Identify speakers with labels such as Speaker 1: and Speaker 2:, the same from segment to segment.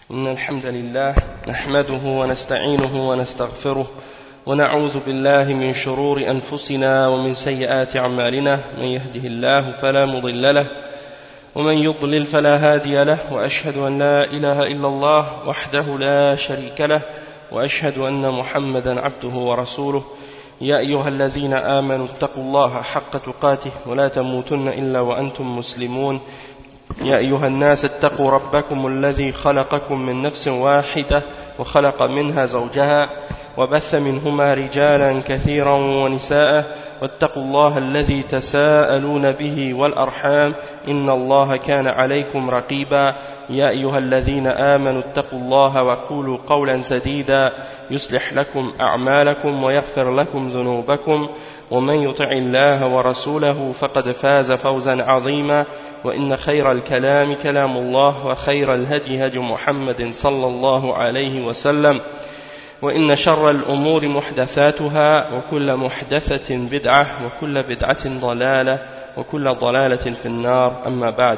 Speaker 1: إن الحمد لله نحمده ونستعينه ونستغفره ونعوذ بالله من شرور أنفسنا ومن سيئات أعمالنا من يهده الله فلا مضل له ومن يضلل فلا هادي له وأشهد أن لا إله إلا الله وحده لا شريك له وأشهد أن محمدا عبده ورسوله يا أيها الذين آمنوا اتقوا الله حق تقاته ولا تموتن إلا وأنتم مسلمون يا أيها الناس اتقوا ربكم الذي خلقكم من نفس واحدة وخلق منها زوجها وبث منهما رجالا كثيرا ونساء واتقوا الله الذي تساءلون به والأرحام إن الله كان عليكم رقيبا يا أيها الذين آمنوا اتقوا الله وقولوا قولا سديدا يصلح لكم أعمالكم ويغفر لكم ذنوبكم ومن يطع الله ورسوله فقد فاز فوزا عظيما وإن خير الكلام كلام الله وخير الهدي هدي محمد صلى الله عليه وسلم وإن شر الأمور محدثاتها وكل محدثة بدعة وكل بدعة ضلالة وكل ضلالة في النار أما بعد.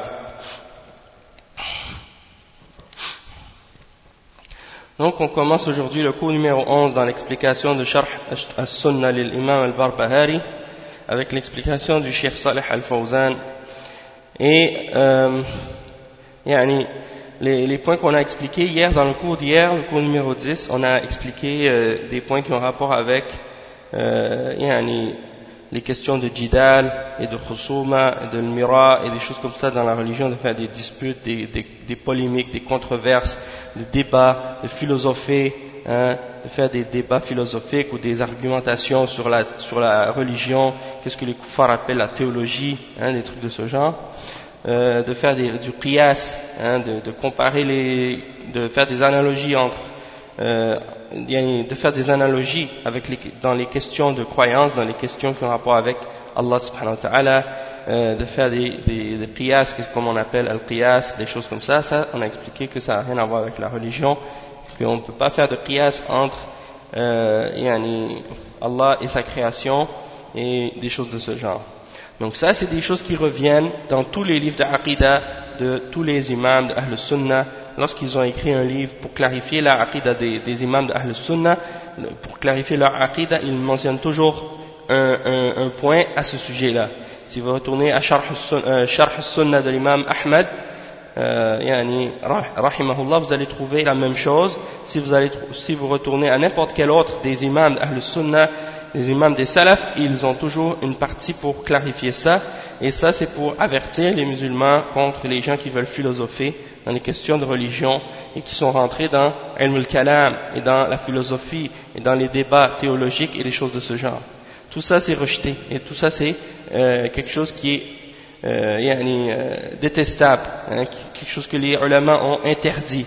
Speaker 1: Donc on commence aujourd'hui le cours numéro 11 dans l'explication de Sharh as-Sunnah l'imam al-Barbahari avec l'explication du Cheikh Salih al-Fawzan et les points qu'on a expliqués hier dans le cours d'hier, le cours numéro 10, on a expliqué des points qui ont rapport avec les questions de jidal et de khusuma, de mira et des choses comme ça dans la religion, de faire des disputes, des polémiques, des controverses, des débats, de philosopher, de faire des débats philosophiques ou des argumentations sur la religion, qu'est-ce que les kuffars appellent la théologie, des trucs de ce genre. De faire du qiyas, de comparer de faire des analogies de faire des analogies dans les questions de croyance, dans les questions qui ont rapport avec Allah subhanahu wa ta'ala, de faire des qiyas, comme on appelle al-qiyas, des choses comme ça. Ça, on a expliqué que ça n'a rien à voir avec la religion, qu'on ne peut pas faire de qiyas entre Allah et sa création et des choses de ce genre. Donc ça, c'est des choses qui reviennent dans tous les livres d'Aqida de tous les imams d'Ahl Sunnah. Lorsqu'ils ont écrit un livre pour clarifier la Aqida des imams d'Ahl Sunnah, pour clarifier leur Aqida, ils mentionnent toujours un point à ce sujet-là. Si vous retournez à Sharh Sunnah de l'imam Ahmad, rahimahullah, vous allez trouver la même chose. Si vous retournez à n'importe quel autre des imams d'Ahl Sunnah, les imams des salafs, ils ont toujours une partie pour clarifier ça, et ça c'est pour avertir les musulmans contre les gens qui veulent philosopher dans les questions de religion et qui sont rentrés dans ilm al-kalam et dans la philosophie et dans les débats théologiques et des choses de ce genre. Tout ça c'est rejeté, et tout ça c'est quelque chose qui est détestable, quelque chose que les ulama ont interdit.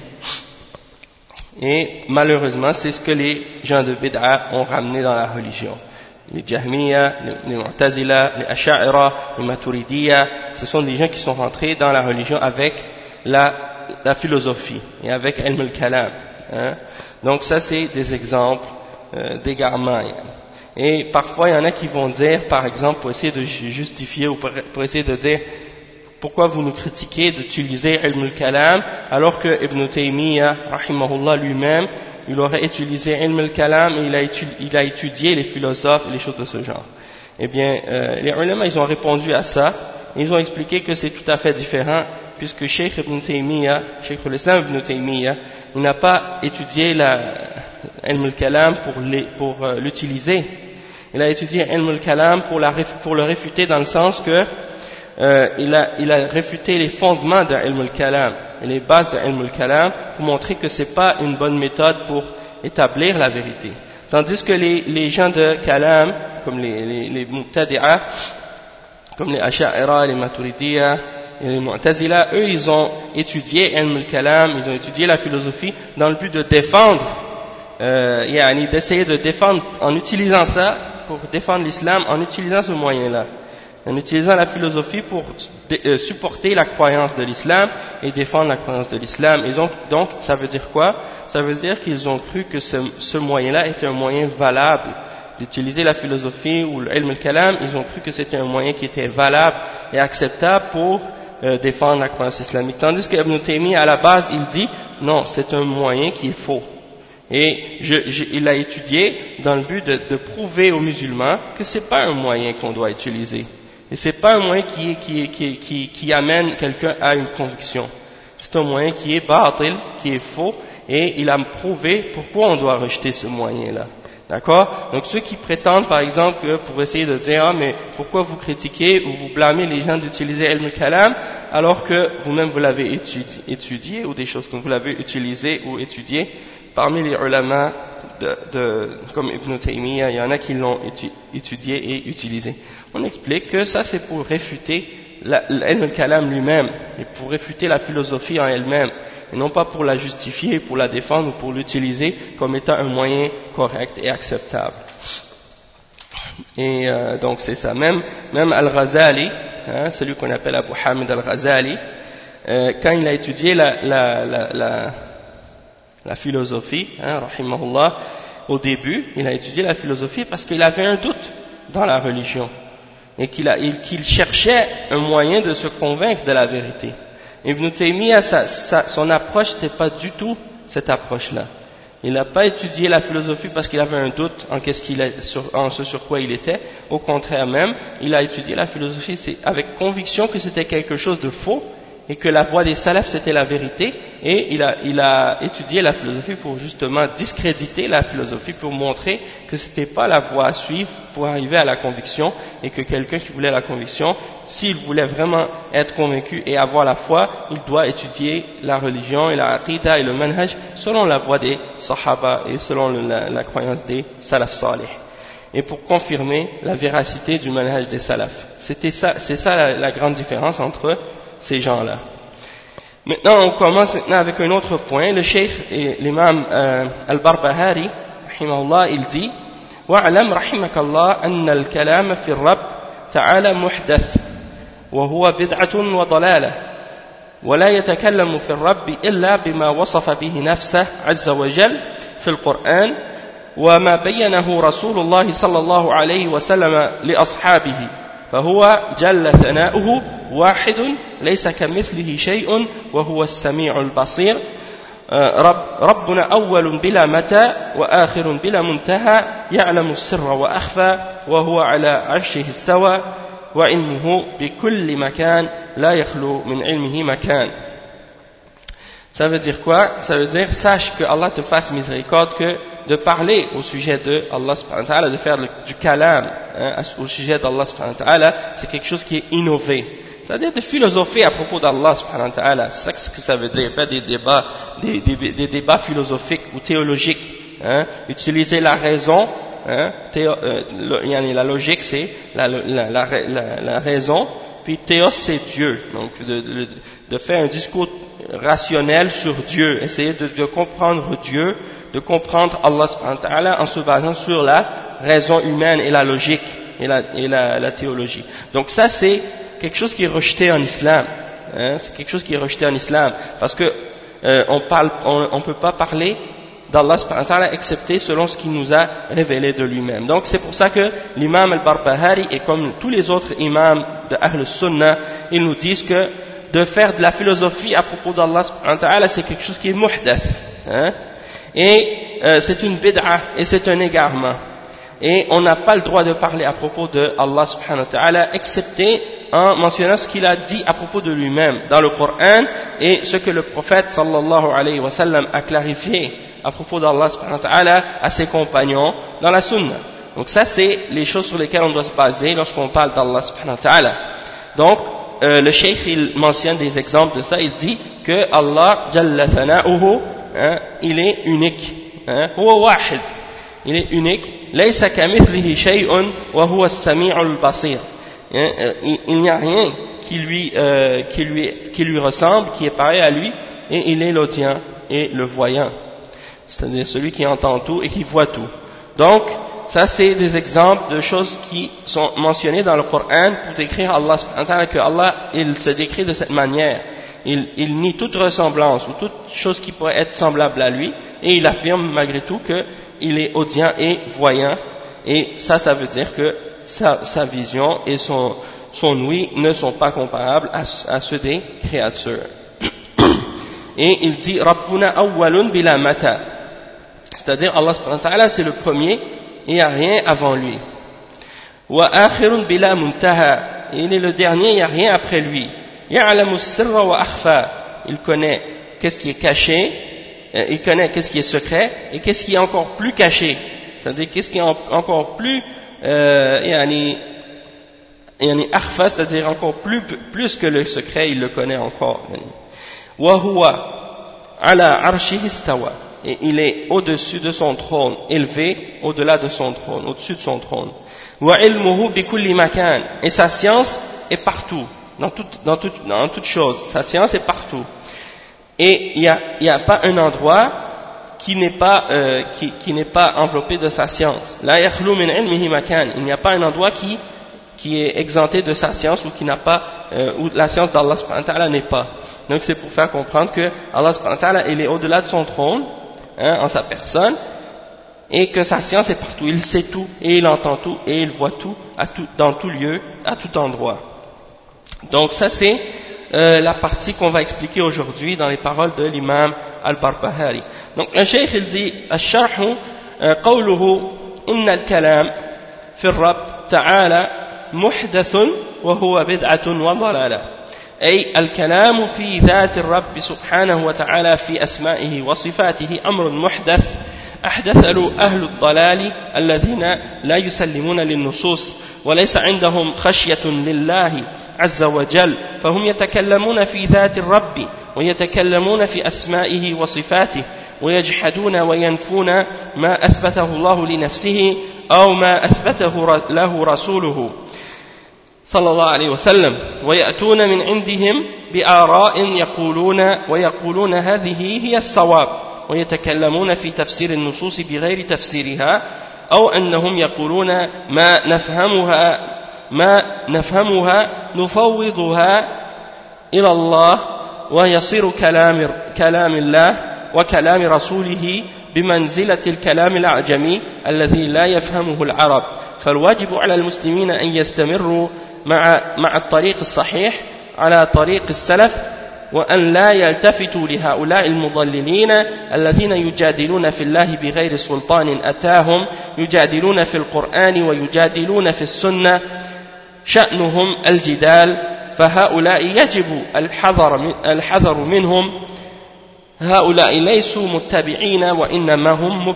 Speaker 1: Et malheureusement, c'est ce que les gens de Bid'a ont ramené dans la religion. Les Jahmiya, les Mu'tazila, les Asha'ira, les Maturidiyya, ce sont des gens qui sont rentrés dans la religion avec la philosophie et avec ilm al-kalam. Donc ça, c'est des exemples d'égarement. Et parfois, il y en a qui vont dire, par exemple, pour essayer de justifier ou pour essayer de dire pourquoi vous nous critiquez d'utiliser ilm al-kalam alors que Ibn Taymiyyah, rahimahullah lui-même, il aurait utilisé ilm al-kalam et il a étudié les philosophes et les choses de ce genre. Eh bien, les ulama, ils ont répondu à ça, et ils ont expliqué que c'est tout à fait différent, puisque Cheikh Ibn Taymiyyah, Cheikh l'Islam Ibn Taymiyyah, il n'a pas étudié ilm al-kalam pour l'utiliser. Il a étudié ilm al-kalam pour le réfuter, dans le sens que il a réfuté les fondements de ilm al-kalam et les bases de ilm al-kalam pour montrer que c'est pas une bonne méthode pour établir la vérité. Tandis que les gens de kalam, comme les Mu'tadi'a, comme les Asha'ira, les Maturidiyya et les Mu'tazila, eux ils ont étudié ilm al-kalam, ils ont étudié la philosophie dans le but de défendre, d'essayer de défendre en utilisant ça, pour défendre l'islam en utilisant ce moyen-là, en utilisant la philosophie pour supporter la croyance de l'islam et défendre la croyance de l'islam. Et donc ça veut dire quoi? Ça veut dire qu'ils ont cru que ce moyen-là était un moyen valable d'utiliser la philosophie ou l'ilm al-kalam. Ils ont cru que c'était un moyen qui était valable et acceptable pour défendre la croyance islamique. Tandis que Ibn Taymiyyah, à la base, il dit non, c'est un moyen qui est faux. Et il a étudié dans le but de prouver aux musulmans que c'est pas un moyen qu'on doit utiliser. Et c'est pas un moyen qui amène quelqu'un à une conviction. C'est un moyen qui est batil, qui est faux, et il a prouvé pourquoi on doit rejeter ce moyen-là. D'accord? Donc ceux qui prétendent par exemple que pour essayer de dire ah mais pourquoi vous critiquez ou vous blâmez les gens d'utiliser ilm al-kalam alors que vous-même vous l'avez étudié ou des choses que vous l'avez utilisé ou étudié parmi les ulama comme Ibn Taymiyyah, il y en a qui l'ont étudié et utilisé. On explique que ça c'est pour réfuter l'ilm al-kalam lui-même et pour réfuter la philosophie en elle-même et non pas pour la justifier, pour la défendre ou pour l'utiliser comme étant un moyen correct et acceptable. Et donc c'est ça. Même Al-Ghazali, celui qu'on appelle Abu Hamid Al-Ghazali, quand il a étudié la philosophie, rahimahullah, au début, il a étudié la philosophie parce qu'il avait un doute dans la religion et qu'il cherchait un moyen de se convaincre de la vérité. Ibn Taymiyyah, son approche n'était pas du tout cette approche-là. Il n'a pas étudié la philosophie parce qu'il avait un doute en ce sur quoi il était. Au contraire même, il a étudié la philosophie avec conviction que c'était quelque chose de faux et que la voie des salafs c'était la vérité. Et il a étudié la philosophie pour justement discréditer la philosophie, pour montrer que c'était pas la voie à suivre pour arriver à la conviction et que quelqu'un qui voulait la conviction, s'il voulait vraiment être convaincu et avoir la foi, il doit étudier la religion et la aqida et le manhaj selon la voie des sahaba et selon la croyance des salaf salih. Et pour confirmer la véracité du manhaj des salaf. C'est ça la grande différence entre ces gens-là. Maintenant, on commence avec un autre point. Le cheikh et l'imam al-Barbahari, rahimahullah, il dit وَاعْلَمْ رَحِمَكَ اللَّهُ أَنَّ الْكَلَامَ فِي الرَّبِّ تعالى محدث وهو بدعة وضلالة ولا يتكلم في الرب إلا بما وصف به نفسه عز وجل في القرآن وما بينه رسول الله صلى الله عليه وسلم لأصحابه فهو جل ثناؤه واحد ليس كمثله شيء وهو السميع البصير ربنا أول بلا متى وآخر بلا منتهى يعلم السر وأخفى وهو على عرشه استوى وعلمه بكل مكان لا يخلو من علمه مكان. Ça veut dire quoi? Ça veut dire sache que Allah te fasse miséricorde que de parler au sujet de Allah subhanahu wa ta'ala, de faire du kalam au sujet d'Allah subhanahu wa ta'ala, c'est quelque chose qui est innové. C'est-à-dire de philosopher à propos d'Allah subhanahu wa ta'ala. C'est ça que ça veut dire, faire des débats philosophiques ou théologiques. Utiliser la raison, la logique c'est la raison, puis théos c'est Dieu. Donc de faire un discours rationnel sur Dieu, essayer de comprendre Dieu, de comprendre Allah subhanahu wa ta'ala en se basant sur la raison humaine et la logique et la théologie. Donc ça c'est quelque chose qui est rejeté en islam. C'est quelque chose qui est rejeté en islam parce que on peut pas parler d'Allah subhanahu wa ta'ala excepté selon ce qu'il nous a révélé de lui-même. Donc c'est pour ça que l'imam al-Barbahari et comme tous les autres imams de Ahl Sunnah, ils nous disent que de faire de la philosophie à propos d'Allah subhanahu wa ta'ala c'est quelque chose qui est muhdath. Et c'est une bid'a et c'est un égarement. Et on n'a pas le droit de parler à propos de Allah subhanahu wa ta'ala excepté en mentionnant ce qu'il a dit à propos de lui-même dans le Coran et ce que le prophète sallallahu alayhi wa sallam a clarifié à propos d'Allah subhanahu wa ta'ala à ses compagnons dans la sunna. Donc ça c'est les choses sur lesquelles on doit se baser lorsqu'on parle d'Allah subhanahu wa ta'ala. Donc le cheikh il mentionne des exemples de ça, il dit que Allah jalla thana'uhu il est unique, huwa wahid, il est unique, laysa kamithlihi shay'un wa huwa as-sami'ul basir. Il n'y a rien qui lui ressemble, qui est pareil à lui, et il est l'audient et le voyant, c'est-à-dire celui qui entend tout et qui voit tout. Donc ça c'est des exemples de choses qui sont mentionnées dans le Coran pour décrire Allah subhanahu wa ta'ala, que Allah il se décrit de cette manière. Il nie toute ressemblance ou toute chose qui pourrait être semblable à lui et il affirme malgré tout qu'il est audient et voyant, et ça veut dire que sa vision et son ouïe ne sont pas comparables à ceux des créatures. Et il dit Rabbuna awwalun bila mata, c'est-à-dire Allah subhanahu wa ta'ala c'est le premier et il n'y a rien avant lui. Wa akhirun bila muntaha, il est le dernier, il n'y a rien après lui. Ya'lamu sirra wa akhfa, il connaît qu'est-ce qui est caché, il connaît qu'est-ce qui est secret et qu'est-ce qui est encore plus caché, c'est-à-dire qu'est-ce qui est encore plus yani akhfa, c'est-à-dire encore plus que le secret, il le connaît encore. Wa huwa ala arshihi istawa, et il est au-dessus de son trône, élevé au-delà de son trône, au-dessus de son trône. Wa ilmuhu bi kulli makan, et sa science est partout, dans toute chose, sa science est partout. Et il n'y a pas un endroit qui n'est pas enveloppé de sa science. La yakhlu min ilmihi makan, il n'y a pas un endroit qui est exempté de sa science ou qui n'a pas où la science d'Allah subhanahu wa ta'ala n'est pas. Donc c'est pour faire comprendre que Allah subhanahu wa ta'ala il est au-delà de son trône, en sa personne, et que sa science est partout, il sait tout, et il entend tout, et il voit tout, dans tout lieu, à tout endroit. Donc ça c'est la partie qu'on va expliquer aujourd'hui dans les paroles de l'imam al-Barbahari. Donc le cheikh il dit الشرح قوله إن الكلام في الرب تعالى محدث وهو بدعة وضلالة، أي الكلام في ذات الرب سبحانه وتعالى في أسمائه وصفاته أمر محدث أحدث له أهل الضلال الذين لا يسلمون للنصوص وليس عندهم خشية لله عز وجل، فهم يتكلمون في ذات الرب ويتكلمون في أسمائه وصفاته ويجحدون وينفون ما أثبته الله لنفسه أو ما أثبته له رسوله صلى الله عليه وسلم، ويأتون من عندهم بآراء ويقولون هذه هي الصواب، ويتكلمون في تفسير النصوص بغير تفسيرها، أو أنهم يقولون ما نفهمها نفوضها إلى الله ويصير كلام الله وكلام رسوله بمنزلة الكلام الأعجمي الذي لا يفهمه العرب. فالواجب على المسلمين أن يستمروا مع الطريق الصحيح على طريق السلف، وأن لا يلتفتوا لهؤلاء المضللين الذين يجادلون في الله بغير سلطان أتاهم، يجادلون في القرآن ويجادلون في السنة، شأنهم الجدال، فهؤلاء يجب الحذر منهم، هؤلاء ليسوا متبعين وإنما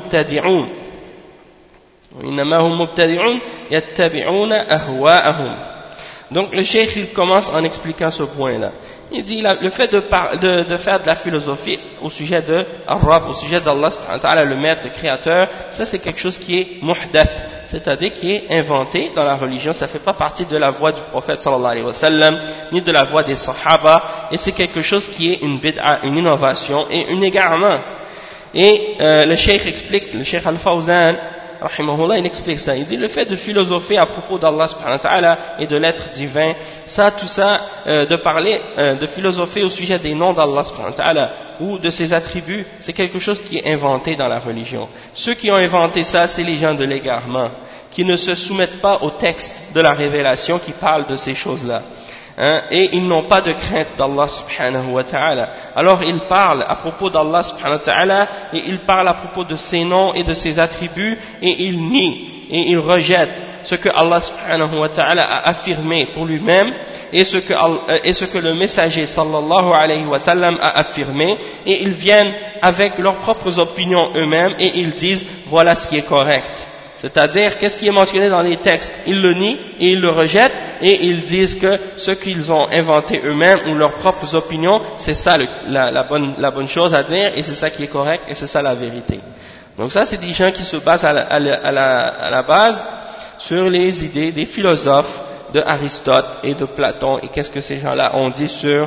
Speaker 1: هم مبتدعون يتبعون أهواءهم. Donc le cheikh il commence en expliquant ce point-là. Il dit le fait de faire de la philosophie au sujet de Ar-Rabb, au sujet d'Allah subhanahu wa ta'ala, le maître, le créateur, ça c'est quelque chose qui est muhdath, c'est-à-dire qui est inventé dans la religion. Ça ne fait pas partie de la voie du prophète sallallahu alayhi wa sallam, ni de la voie des sahaba, et c'est quelque chose qui est une bid'a, une innovation et un égarement. Et le cheikh explique, le cheikh Al-Fawzan rahimahullah, il explique ça. Il dit le fait de philosopher à propos d'Allah subhanahu wa ta'ala et de l'être divin, tout ça, de parler, de philosopher au sujet des noms d'Allah subhanahu wa ta'ala ou de ses attributs, c'est quelque chose qui est inventé dans la religion. Ceux qui ont inventé ça, c'est les gens de l'égarement, qui ne se soumettent pas au texte de la révélation qui parle de ces choses-là. Et ils n'ont pas de crainte d'Allah subhanahu wa ta'ala. Alors ils parlent à propos d'Allah subhanahu wa ta'ala et ils parlent à propos de ses noms et de ses attributs et ils nient et ils rejettent ce que Allah subhanahu wa ta'ala a affirmé pour lui-même et ce que le messager sallallahu alayhi wa sallam a affirmé, et ils viennent avec leurs propres opinions eux-mêmes et ils disent voilà ce qui est correct. C'est-à-dire, qu'est-ce qui est mentionné dans les textes, ils le nient et ils le rejettent et ils disent que ce qu'ils ont inventé eux-mêmes ou leurs propres opinions, c'est ça la bonne chose à dire et c'est ça qui est correct et c'est ça la vérité. Donc ça, c'est des gens qui se basent à la base sur les idées des philosophes de Aristote et de Platon, et qu'est-ce que ces gens-là ont dit sur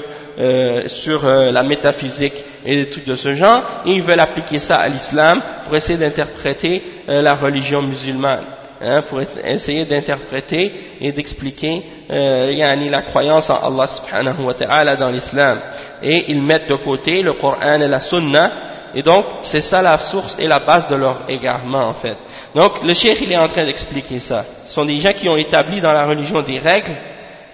Speaker 1: la métaphysique et des trucs de ce genre, et ils veulent appliquer ça à l'islam pour essayer d'interpréter la religion musulmane, pour essayer d'interpréter et d'expliquer la croyance en Allah subhanahu wa ta'ala dans l'islam, et ils mettent de côté le Coran et la Sunna, et donc c'est ça la source et la base de leur égarement en fait. Donc le cheikh il est en train d'expliquer ça. Ce sont des gens qui ont établi dans la religion des règles,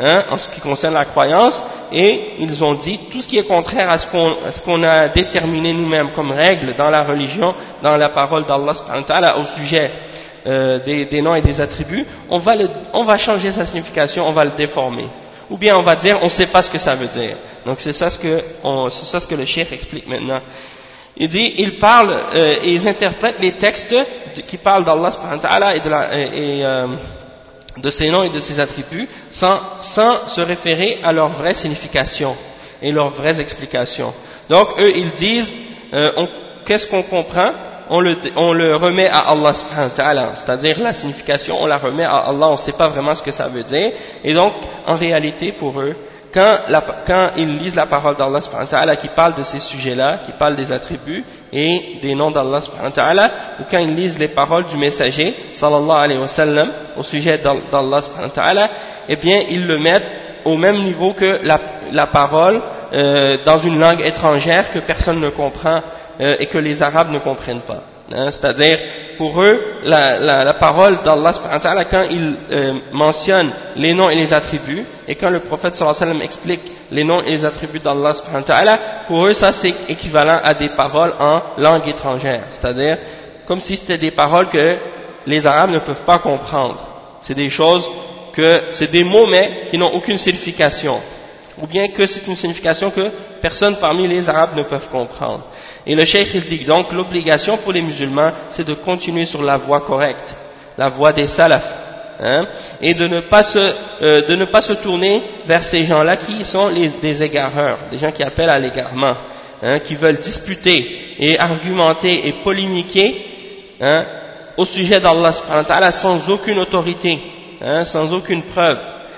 Speaker 1: en ce qui concerne la croyance, et ils ont dit tout ce qui est contraire à ce qu'on a déterminé nous-mêmes comme règle dans la religion, dans la parole d'Allah subhanahu wa ta'ala au sujet des noms et des attributs, on va changer sa signification, on va le déformer. Ou bien on va dire, on ne sait pas ce que ça veut dire. Donc c'est ça ce que le cheikh explique maintenant. Il dit, ils interprètent les textes qui parlent d'Allah subhanahu wa ta'ala et de ses noms et de ses attributs sans se référer à leur vraie signification et leurs vraies explications. Donc eux ils disent, qu'est-ce qu'on comprend? On le remet à Allah subhanahu wa ta'ala, c'est-à-dire la signification, on la remet à Allah, on ne sait pas vraiment ce que ça veut dire, et donc en réalité pour eux, quand ils lisent la parole d'Allah subhanahu wa ta'ala qui parle de ces sujets-là, qui parle des attributs et des noms d'Allah subhanahu wa ta'ala, ou quand ils lisent les paroles du messager sallallahu alayhi wa sallam au sujet d'Allah subhanahu wa ta'ala, eh bien ils le mettent au même niveau que la parole dans une langue étrangère que personne ne comprend et que les Arabes ne comprennent pas. C'est-à-dire, pour eux, la parole d'Allah subhanahu wa ta'ala, quand il mentionne les noms et les attributs, et quand le prophète sallallahu alayhi wa sallam explique les noms et les attributs d'Allah subhanahu wa ta'ala, pour eux, ça c'est équivalent à des paroles en langue étrangère. C'est-à-dire, comme si c'était des paroles que les Arabes ne peuvent pas comprendre. C'est des choses c'est des mots mais qui n'ont aucune signification. Ou bien que c'est une signification que personne parmi les Arabes ne peuvent comprendre. Et le cheikh il dit donc l'obligation pour les musulmans c'est de continuer sur la voie correcte, la voie des salafs, et de ne pas se tourner vers ces gens-là qui sont des égareurs, des gens qui appellent à l'égarement, qui veulent disputer et argumenter et polémiquer au sujet d'Allah subhanahu wa ta'ala sans aucune autorité, sans aucune preuve,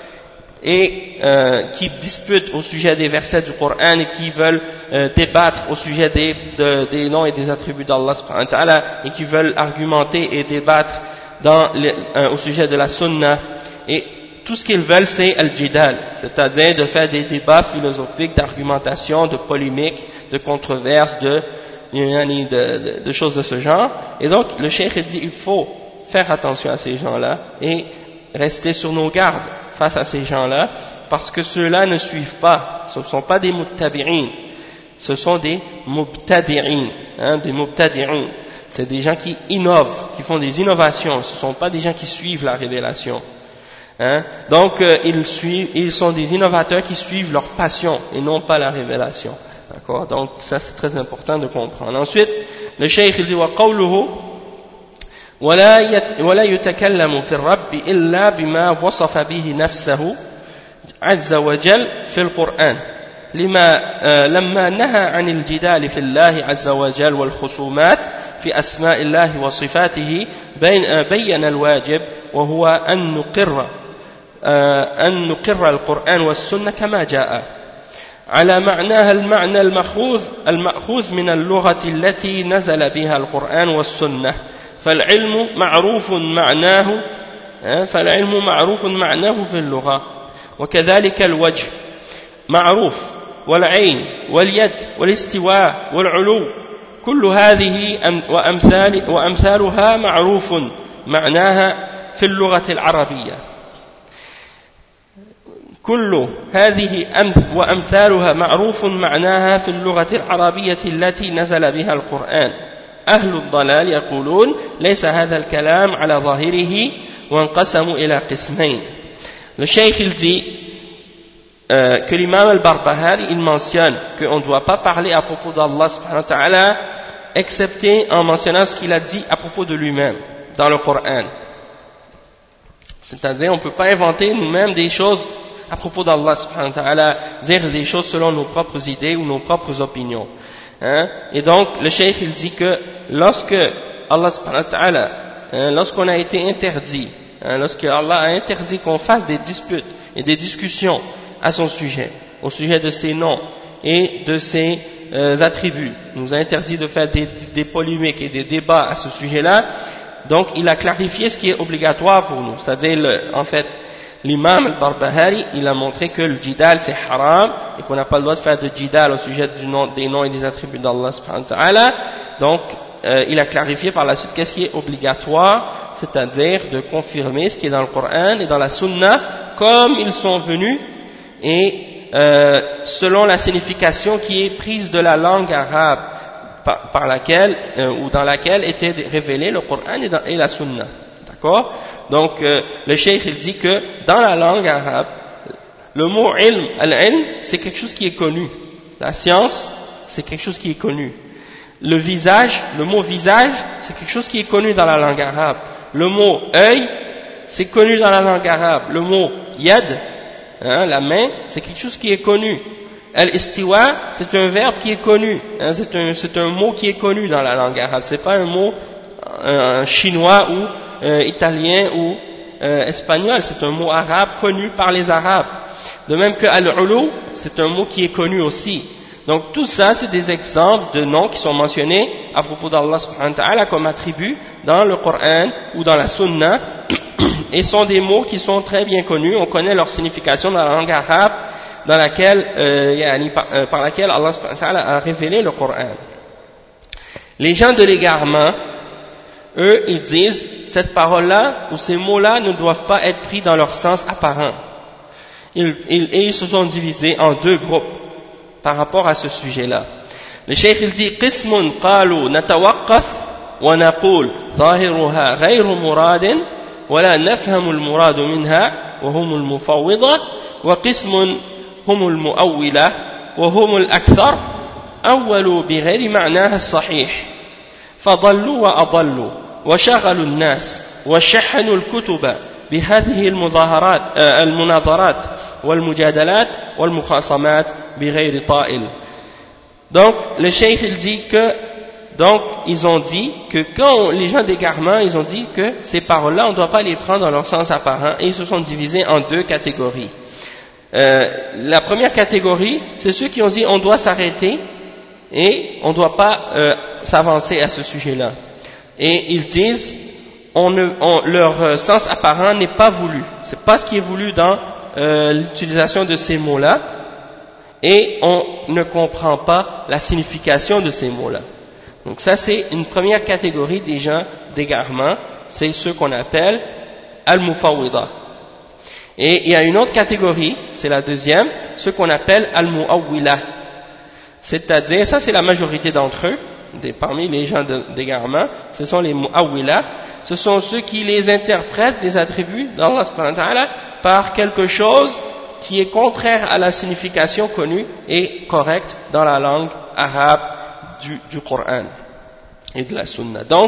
Speaker 1: et qui disputent au sujet des versets du Coran et qui veulent débattre au sujet des noms et des attributs d'Allah subhanahu wa ta'ala et qui veulent argumenter et débattre au sujet de la sunna, et tout ce qu'ils veulent c'est al-jidal, c'est-à-dire de faire des débats philosophiques, d'argumentation, de polémiques, de controverses, de choses de ce genre. Et donc le cheikh dit il faut faire attention à ces gens-là et rester sur nos gardes face à ces gens-là, parce que ceux-là ne suivent pas, ce ne sont pas des muttabi'in, ce sont des mubtadi'in, des mubtadi'un. C'est des gens qui innovent, qui font des innovations, ce ne sont pas des gens qui suivent la révélation. Donc ils sont des innovateurs qui suivent leur passion et non pas la révélation. D'accord? Donc ça c'est très important de comprendre. Ensuite, le cheikh il dit wa qawluhu ولا يتكلم في الرب إلا بما وصف به نفسه عز وجل في القرآن لما نهى عن الجدال في الله عز وجل والخصومات في أسماء الله وصفاته بين الواجب وهو أن نقر القرآن والسنة كما جاء على معناها المعنى المأخوذ من اللغة التي نزل بها القرآن والسنة فالعلم معروف معناه في اللغة وكذلك الوجه معروف والعين واليد والاستواء والعلو كل هذه وأمثالها معروف معناها في اللغة العربية كل هذه وأمثالها معروف معناها في اللغة العربية التي نزل بها القرآن أهل الضلال يقولون ليس هذا الكلام على ظاهره وانقسموا إلى قسمين. Le cheikh il dit que l'imam al-Barbahari il mentionne qu'on ne doit pas parler à propos d'Allah subhanahu wa ta'ala excepté en mentionnant ce qu'il a dit à propos de lui-même dans le Coran. C'est-à-dire on ne peut pas inventer nous-mêmes des choses à propos d'Allah subhanahu wa ta'ala, dire des choses selon nos propres idées ou nos propres opinions. Et donc le cheikh il dit que lorsque Allah subhanahu wa ta'ala, lorsqu'on a été interdit, lorsque Allah a interdit qu'on fasse des disputes et des discussions à son sujet, au sujet de ses noms et de ses attributs, nous a interdit de faire des polémiques et des débats à ce sujet-là, donc il a clarifié ce qui est obligatoire pour nous, c'est-à-dire en fait l'imam al-Barbahari, il a montré que le jidal c'est haram et qu'on n'a pas le droit de faire de jidal au sujet des noms et des attributs d'Allah subhanahu wa ta'ala. Donc il a clarifié par la suite qu'est-ce qui est obligatoire, c'est-à-dire de confirmer ce qui est dans le Coran et dans la Sunna comme ils sont venus et selon la signification qui est prise de la langue arabe par laquelle ou dans laquelle était révélé le Coran et la Sunna. D'accord? Donc le cheikh il dit que dans la langue arabe, le mot ilm, al-ilm, c'est quelque chose qui est connu. La science, c'est quelque chose qui est connu. Le visage, le mot visage, c'est quelque chose qui est connu dans la langue arabe. Le mot œil, c'est connu dans la langue arabe. Le mot yad, la main, c'est quelque chose qui est connu. Al-istiwa, c'est un verbe qui est connu. C'est un mot qui est connu dans la langue arabe. C'est pas un mot chinois ou italien ou espagnol. C'est un mot arabe connu par les arabes. De même que al-ulu, c'est un mot qui est connu aussi. Donc tout ça, c'est des exemples de noms qui sont mentionnés à propos d'Allah subhanahu wa ta'ala comme attributs dans le Coran ou dans la Sunna et sont des mots qui sont très bien connus. On connaît leur signification dans la langue arabe dans laquelle, par laquelle Allah subhanahu wa ta'ala a révélé le Coran. Les gens de l'égarement, eux, ils disent cette parole-là ou ces mots-là ne doivent pas être pris dans leur sens apparent. Ils se sont divisés en deux groupes par rapport à ce sujet-là. Le cheikh il dit قسم قالوا نتوقف ونقول ظاهرها غير مراد ولا نفهم المراد منها وهم المفوضة وقسم هم المؤولة وهم الأكثر أولوا بغير معناها الصحيح فضلوا وأضلوا وشغلوا الناس وشحنوا الكتب بهذه المناظرات والمجادلات والمخاصمات بغير طائل. Donc le cheikh il dit que donc ils ont dit que quand les gens d'égarement ils ont dit que ces paroles-là on ne doit pas les prendre dans leur sens apparent et ils se sont divisés en deux catégories. La première catégorie c'est ceux qui ont dit on doit s'arrêter et on ne doit pas s'avancer à ce sujet-là. Et ils disent leur sens apparent n'est pas voulu. C'est pas ce qui est voulu dans l'utilisation de ces mots-là et on ne comprend pas la signification de ces mots-là. Donc ça c'est une première catégorie des gens d'égarement, c'est ceux qu'on appelle al-mufawwida. Et il y a une autre catégorie, c'est la deuxième, ceux qu'on appelle al-mu'awwila. C'est-à-dire, ça c'est la majorité d'entre eux, parmi les gens d'égarement, ce sont les mu'awwila, ce sont ceux qui les interprètent des attributs d'Allah subhanahu wa ta'ala par quelque chose qui est contraire à la signification connue et correcte dans la langue arabe du Coran et de la Sunna. Donc,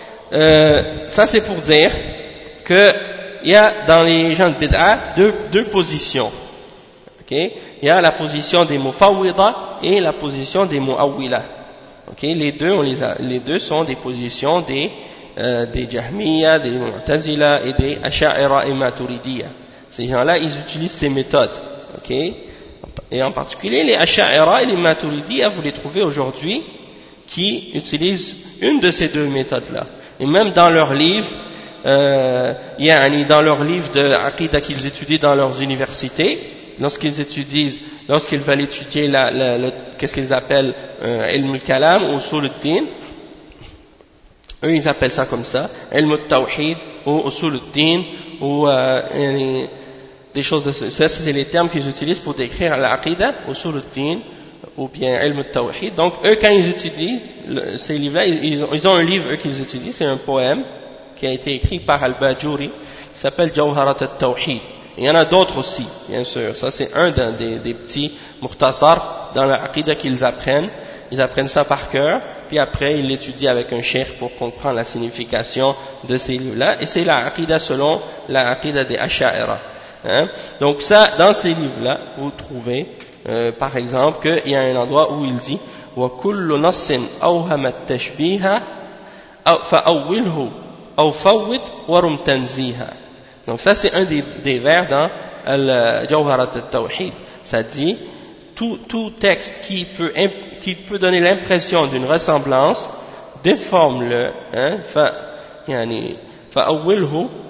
Speaker 1: ça c'est pour dire qu'il y a dans les gens de bid'a deux positions. Okay? Il y a la position des mufawwida et la position des mu'awwila. Okay? Les deux sont des positions des Jahmiya, des Mu'tazila et des Asha'ira et Maturidiyya. Ces gens-là, ils utilisent ces méthodes. Okay? Et en particulier, les Asha'ira et les Maturidiyya, vous les trouvez aujourd'hui, qui utilisent une de ces deux méthodes-là. Et même dans leurs livres, dans leurs livres de Aqidah qu'ils étudient dans leurs universités, lorsqu'ils veulent étudier qu'est-ce qu'ils appellent Ilm al-Kalam ou Usul al-Din, eux ils appellent ça comme ça, Ilm al-Tawhid ou Usul al-Din ou des choses de ça, c'est les termes qu'ils utilisent pour décrire l'Aqidah, Usul al-Din ou bien Ilm al-Tawhid. Donc eux quand ils étudient ces livres-là, ils ont un livre eux qu'ils étudient, c'est un poème qui a été écrit par Al-Bajuri qui s'appelle Jawharat al-Tawhid. Il y en a d'autres aussi, bien sûr. Ça, c'est un des petits mukhtasar dans la aqidah qu'ils apprennent. Ils apprennent ça par cœur, puis après, ils l'étudient avec un cheikh pour comprendre la signification de ces livres-là. Et c'est la aqidah selon la aqidah des Asha'ira. Donc ça, dans ces livres-là, vous trouvez, par exemple, qu'il y a un endroit où il dit وَكُلُّ نَصٍ أَوْهَمَ التَّشْبِيهَ فَأَوِّلْهُ أَوْ فَوِّدْ وَرُمْ تَنْزِيهَا. Donc ça c'est un des vers dans Jawharat al-Tawhid. Ça dit tout texte qui peut donner l'impression d'une ressemblance, déforme-le, fa'awwilhu,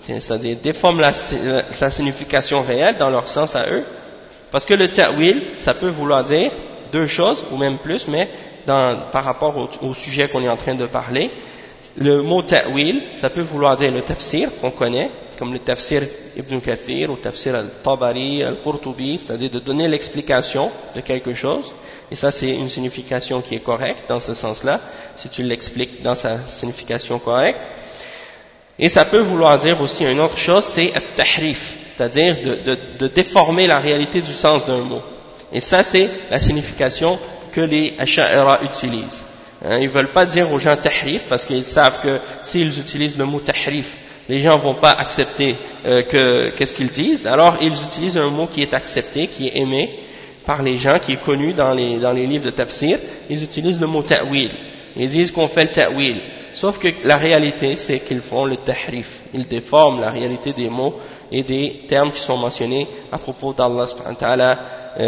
Speaker 1: c'est-à-dire déforment sa signification réelle dans leur sens à eux, parce que le ta'wil, ça peut vouloir dire deux choses, ou même plus, mais par rapport au sujet qu'on est en train de parler, le mot ta'wil, ça peut vouloir dire le tafsir qu'on connaît, comme le tafsir Ibn Kathir ou tafsir al-Tabari, al-Qurtubi, c'est-à-dire de donner l'explication de quelque chose, et ça c'est une signification qui est correcte dans ce sens-là, si tu l'expliques dans sa signification correcte. Et ça peut vouloir dire aussi une autre chose, c'est at-tahrif, c'est-à-dire de déformer la réalité du sens d'un mot. Et ça c'est la signification que les Asha'ira utilisent. Ils ne veulent pas dire aux gens tahrif, parce qu'ils savent que s'ils utilisent le mot tahrif, les gens ne vont pas accepter qu'est-ce qu'ils disent, alors ils utilisent un mot qui est accepté, qui est aimé par les gens, qui est connu dans les livres de tafsir. Ils utilisent le mot ta'wil, ils disent qu'on fait le ta'wil, sauf que la réalité c'est qu'ils font le tahrif, ils déforment la réalité des mots et des termes qui sont mentionnés à propos d'Allah subhanahu wa ta'ala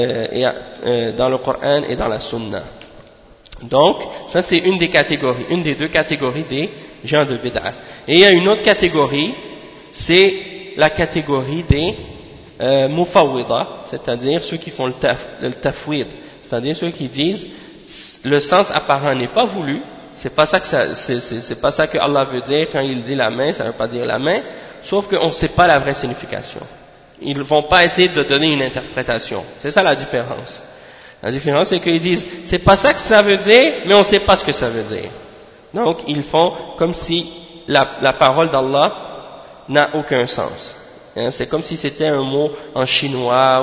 Speaker 1: dans le Coran et dans la Sunna. Donc, ça c'est une des catégories, une des deux catégories des gens de bid'a. Et il y a une autre catégorie, c'est la catégorie des mufawwida, c'est-à-dire ceux qui font le tafwid, c'est-à-dire ceux qui disent le sens apparent n'est pas voulu, c'est pas ça que Allah veut dire quand il dit la main, ça veut pas dire la main, sauf qu'on ne sait pas la vraie signification. Ils vont pas essayer de donner une interprétation. C'est ça la différence. La différence, c'est qu'ils disent, c'est pas ça que ça veut dire, mais on ne sait pas ce que ça veut dire. Donc, ils font comme si la parole d'Allah n'a aucun sens. C'est comme si c'était un mot en chinois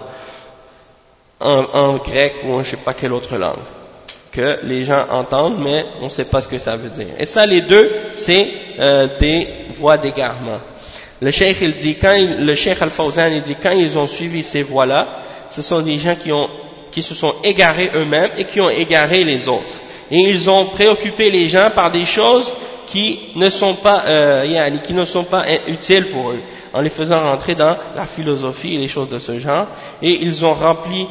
Speaker 1: ou en grec ou en je sais pas quelle autre langue, que les gens entendent, mais on ne sait pas ce que ça veut dire. Et ça, les deux, c'est des voies d'égarement. Le cheikh, il dit, le cheikh Al-Fawzan, il dit, quand ils ont suivi ces voies-là, ce sont des gens qui se sont égarés eux-mêmes et qui ont égaré les autres. Et ils ont préoccupé les gens par des choses qui ne sont pas utiles pour eux, en les faisant rentrer dans la philosophie et les choses de ce genre. Et ils ont rempli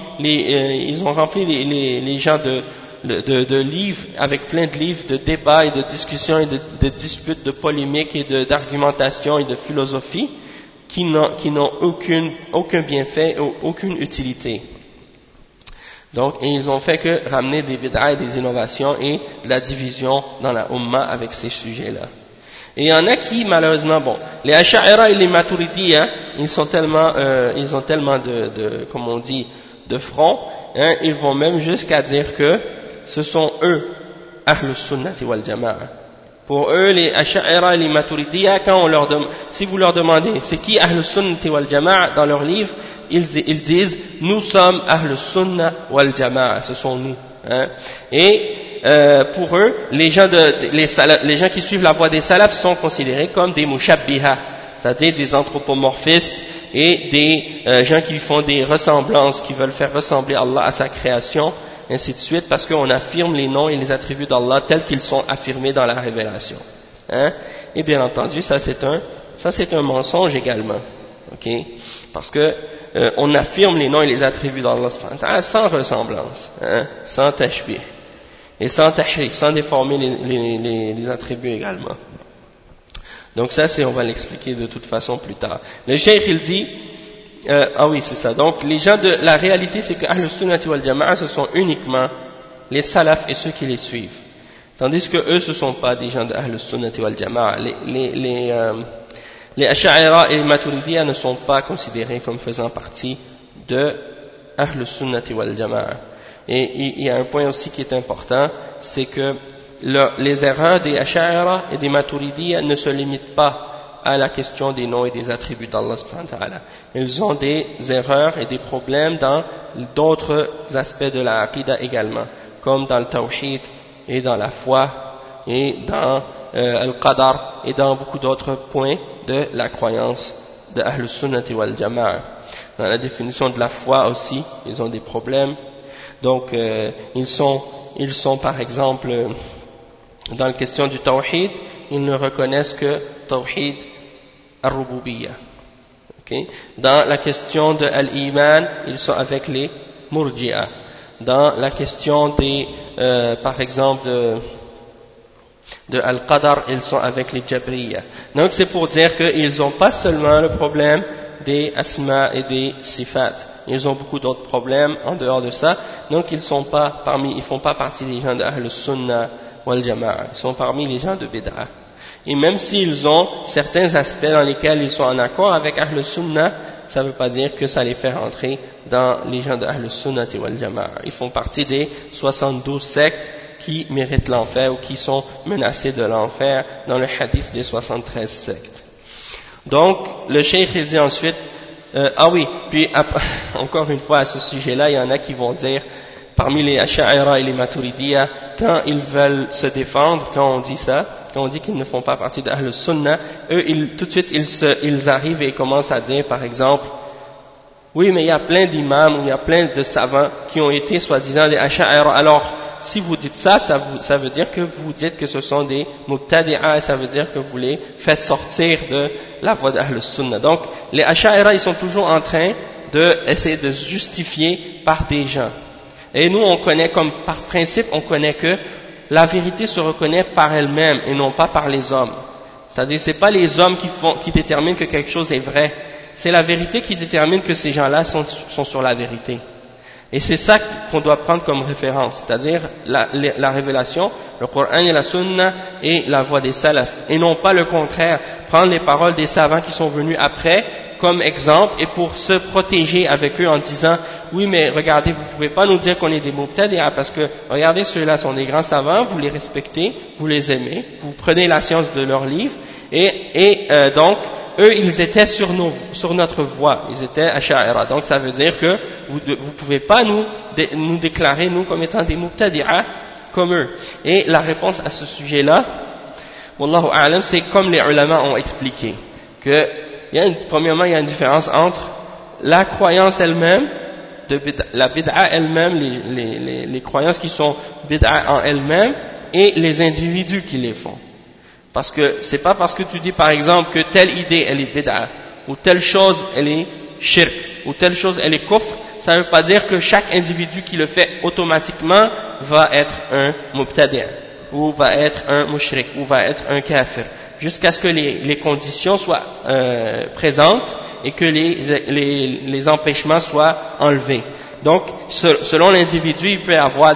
Speaker 1: les gens de livres, avec plein de livres, de débats et de discussions et de disputes, de polémiques et d'argumentation et de philosophie qui n'ont aucun bienfait, aucune utilité. Donc, et ils ont fait que ramener des bid'a et des innovations et de la division dans la Ummah avec ces sujets-là. Et il y en a qui, malheureusement, les Asha'ira et les Maturidiyya, ils ont tellement comme on dit, de front, ils vont même jusqu'à dire que ce sont eux, Ahlus Sunnati wal Jama'a. Pour eux, les Asha'ira et les Maturidiyya, si vous leur demandez, c'est qui Ahlus Sunnati wal Jama'a dans leur livre, ils disent, nous sommes Ahlus Sunna wal Jama'a, ce sont nous. Et pour eux, les gens qui suivent la voie des salafs sont considérés comme des mushabbiha, c'est-à-dire des anthropomorphistes et des gens qui font des ressemblances, qui veulent faire ressembler Allah à sa création, ainsi de suite, parce qu'on affirme les noms et les attributs d'Allah tels qu'ils sont affirmés dans la révélation. Et bien entendu, ça c'est un mensonge également, ok? Parce que on affirme les noms et les attributs d'Allah sans ressemblance, sans tashbih et sans tahrif, sans déformer les attributs également. Donc ça, on va l'expliquer de toute façon plus tard. Le cheikh il dit, oui c'est ça. Donc les gens de la réalité, c'est que Ahlus Sunnati wal Jama'a, ce sont uniquement les salafs et ceux qui les suivent, tandis que eux, ce sont pas des gens de Ahlus Sunnati wal Jama'a. Les Asha'ira et les Maturidiyya ne sont pas considérés comme faisant partie de Ahlus Sunnati wal Jama'a. Et il y a un point aussi qui est important, c'est que les erreurs des Asha'ira et des Maturidiyya ne se limitent pas à la question des noms et des attributs d'Allah subhanahu wa ta'ala. Ils ont des erreurs et des problèmes dans d'autres aspects de la Aqidah également, comme dans le Tawhid et dans la foi et dans Al-Qadar et dans beaucoup d'autres points de la croyance de Ahlus Sunnati wal Jama'a. Dans la définition de la foi aussi, ils ont des problèmes. Donc, ils sont par exemple, dans la question du Tawhid, ils ne reconnaissent que Tawhid al-Rububiyya. Okay? Dans la question de Al-Iman, ils sont avec les Murji'a. Dans la question des, par exemple, de Al-Qadar, ils sont avec les Jabriya. Donc c'est pour dire qu'ils n'ont pas seulement le problème des Asma et des Sifat, ils ont beaucoup d'autres problèmes en dehors de ça, donc ils font pas partie des gens de Ahl Sunnah wal Jama'a, ils sont parmi les gens de Bid'a. Et même s'ils ont certains aspects dans lesquels ils sont en accord avec Ahl Sunnah, ça ne veut pas dire que ça les fait rentrer dans les gens de Ahl Sunnah wal Jama'a. Ils font partie des 72 sectes qui méritent l'enfer ou qui sont menacés de l'enfer dans le hadith des 73 sectes. Donc, le cheikh il dit ensuite, puis après, encore une fois à ce sujet-là, il y en a qui vont dire, parmi les Asha'ira et les Maturidiyya, quand ils veulent se défendre, quand on dit ça, quand on dit qu'ils ne font pas partie d'Ahl Sunnah, eux, tout de suite, ils arrivent et ils commencent à dire, par exemple, oui, mais il y a plein d'imams, ou il y a plein de savants qui ont été soi-disant des Asha'ira. Alors, si vous dites ça, ça veut dire que vous dites que ce sont des Mubtadi'a, et ça veut dire que vous les faites sortir de la voie d'Ahl Sunnah. Donc, les Asha'ira, ils sont toujours en train d'essayer de se justifier par des gens. Et nous, on connaît, comme par principe, on connaît que la vérité se reconnaît par elle-même et non pas par les hommes. C'est-à-dire, c'est pas les hommes qui déterminent que quelque chose est vrai. C'est la vérité qui détermine que ces gens-là sont sur la vérité. Et c'est ça qu'on doit prendre comme référence, c'est-à-dire la révélation, le Coran et la Sunna et la voie des salaf, et non pas le contraire, prendre les paroles des savants qui sont venus après comme exemple et pour se protéger avec eux en disant oui mais regardez, vous pouvez pas nous dire qu'on est des mubtadi'a parce que regardez, ceux-là sont des grands savants, vous les respectez, vous les aimez, vous prenez la science de leurs livres et donc eux ils étaient sur notre voie, ils étaient Asha'ira, donc ça veut dire que vous pouvez pas nous déclarer nous comme étant des mubtadi'a comme eux. Et la réponse à ce sujet-là, wallahu a'lam, c'est comme les ulama ont expliqué que premièrement, il y a une différence entre la croyance elle-même, la bid'a elle-même, les croyances qui sont bid'a en elles-mêmes, et les individus qui les font. Parce que c'est pas parce que tu dis par exemple que telle idée elle est bid'a, ou telle chose elle est shirk, ou telle chose elle est kufr, ça ne veut pas dire que chaque individu qui le fait automatiquement va être un mubtadi', ou va être un mushrik, ou va être un kafir, jusqu'à ce que les conditions soient présentes et que les empêchements soient enlevés. Donc, selon l'individu, il peut y avoir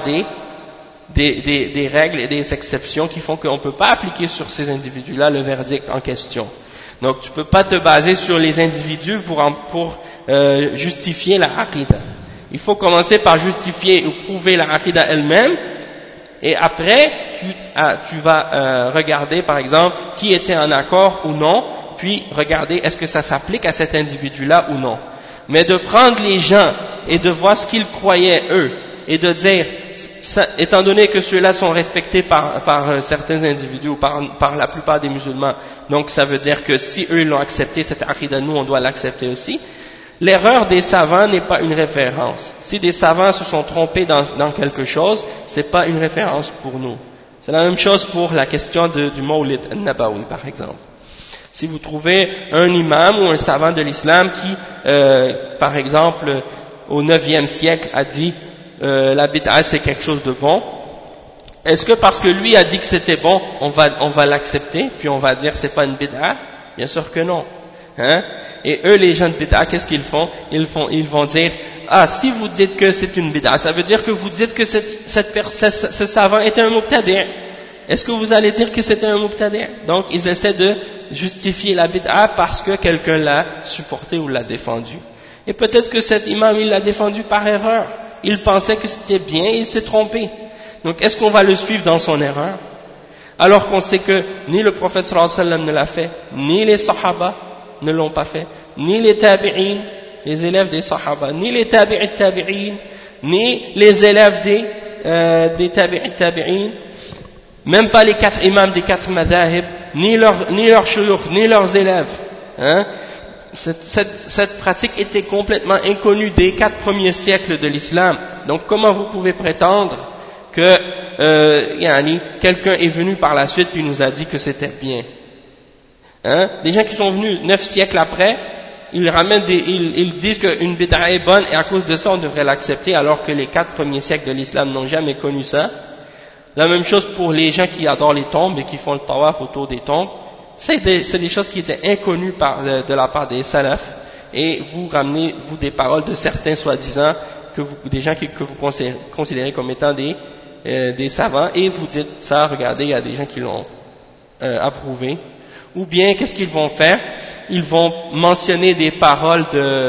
Speaker 1: des règles et des exceptions qui font qu'on ne peut pas appliquer sur ces individus-là le verdict en question. Donc, tu ne peux pas te baser sur les individus pour justifier la aqida. Il faut commencer par justifier ou prouver la aqida elle-même, et après, tu vas regarder, par exemple, qui était en accord ou non, puis regarder est-ce que ça s'applique à cet individu-là ou non. Mais de prendre les gens et de voir ce qu'ils croyaient eux, et de dire, étant donné que ceux-là sont respectés par certains individus ou par la plupart des musulmans, donc ça veut dire que si eux l'ont accepté, cette aqida, nous on doit l'accepter aussi. L'erreur des savants n'est pas une référence. Si des savants se sont trompés dans quelque chose, c'est pas une référence pour nous. C'est la même chose pour la question du Mawlid al-Nabawi, par exemple. Si vous trouvez un imam ou un savant de l'islam qui, par exemple, au 9e siècle a dit la bid'a c'est quelque chose de bon, est-ce que parce que lui a dit que c'était bon, on va l'accepter, puis on va dire c'est pas une bid'a? Bien sûr que non. Hein? Et eux, les gens de bid'a, qu'est-ce qu'ils font? Ils vont dire, si vous dites que c'est une bid'a, ça veut dire que vous dites que ce savant était un mubtadi'. Est-ce que vous allez dire que c'était un mubtadi'? Donc, ils essaient de justifier la bid'a parce que quelqu'un l'a supporté ou l'a défendu. Et peut-être que cet imam, il l'a défendu par erreur. Il pensait que c'était bien et il s'est trompé. Donc, est-ce qu'on va le suivre dans son erreur? Alors qu'on sait que ni le prophète sallallahu alayhi wa sallam ne l'a fait, ni les sahaba ne l'ont pas fait, ni les tabi'in, les élèves des sahaba, ni les tabi'in, ni les élèves des tabi'in, même pas les 4 imams des 4 madhahib, ni leurs shuyukh, ni leurs élèves. Hein? Cette pratique était complètement inconnue des 4 premiers siècles de l'islam. Donc comment vous pouvez prétendre que quelqu'un est venu par la suite et nous a dit que c'était bien? Hein? Des gens qui sont venus 9 siècles après, ils disent qu'une bid'a est bonne et à cause de ça on devrait l'accepter, alors que les 4 premiers siècles de l'islam n'ont jamais connu ça. La même chose pour les gens qui adorent les tombes et qui font le tawaf autour des tombes. C'est des choses qui étaient inconnues de la part des salafs, et vous ramenez, vous, des paroles de certains soi-disant, des gens que vous considérez comme étant des savants, et vous dites ça, regardez, il y a des gens qui l'ont approuvé. Ou bien, qu'est-ce qu'ils vont faire? Ils vont mentionner des paroles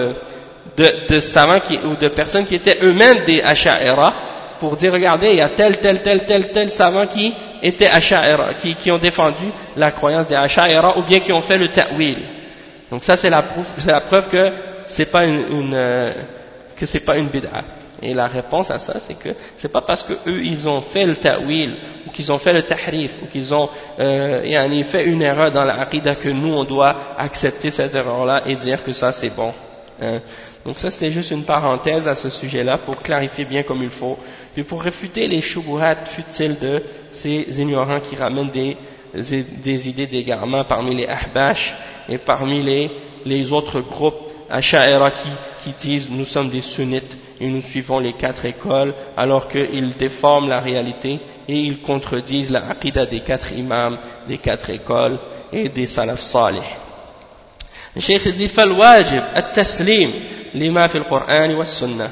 Speaker 1: de savants ou de personnes qui étaient eux-mêmes des Asha'ira, pour dire, regardez, il y a tel savant qui était Asha'ira, qui ont défendu la croyance des Asha'ira, ou bien qui ont fait le ta'wil. Donc ça, c'est la preuve que c'est pas une bid'a. Et la réponse à ça, c'est que c'est pas parce que eux ils ont fait le ta'wil, ou qu'ils ont fait le tahrif, ou qu'ils ont fait une erreur dans la aqidah, que nous on doit accepter cette erreur-là et dire que ça c'est bon. Hein. Donc ça, c'était juste une parenthèse à ce sujet-là pour clarifier bien comme il faut, puis pour réfuter les shubuhat futiles de ces ignorants qui ramènent des idées d'égarement parmi les ahbash et parmi les autres groupes asha'ira qui disent nous sommes des sunnites et nous suivons les 4 écoles, alors qu'ils déforment la réalité et ils contredisent la aqidah des 4 imams, des 4 écoles et des salaf salih. Le cheikh dit فالواجب التسليم لما في القرآن والسنة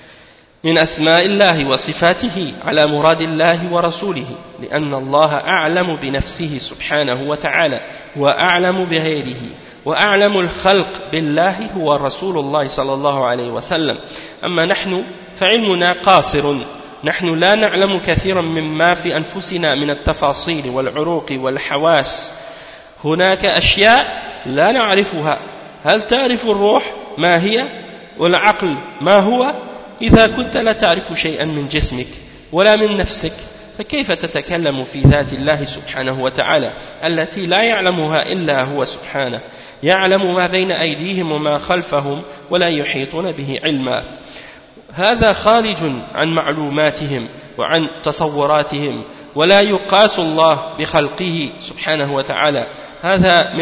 Speaker 1: من أسماء الله وصفاته على مراد الله ورسوله، لأن الله أعلم بنفسه سبحانه وتعالى وأعلم بغيره، وأعلم الخلق بالله هو رسول الله صلى الله عليه وسلم. أما نحن فعلمنا قاصر، نحن لا نعلم كثيرا مما في أنفسنا من التفاصيل والعروق والحواس. هناك أشياء لا نعرفها. هل تعرف الروح ما هي والعقل ما هو؟ إذا كنت لا تعرف شيئا من جسمك ولا من نفسك فكيف تتكلم في ذات الله سبحانه وتعالى التي لا يعلمها إلا هو سبحانه، يعلم ما بين أيديهم وما خلفهم ولا يحيطون به علما. هذا خارج عن معلوماتهم وعن تصوراتهم، ولا يقاس الله بخلقه سبحانه وتعالى. هذا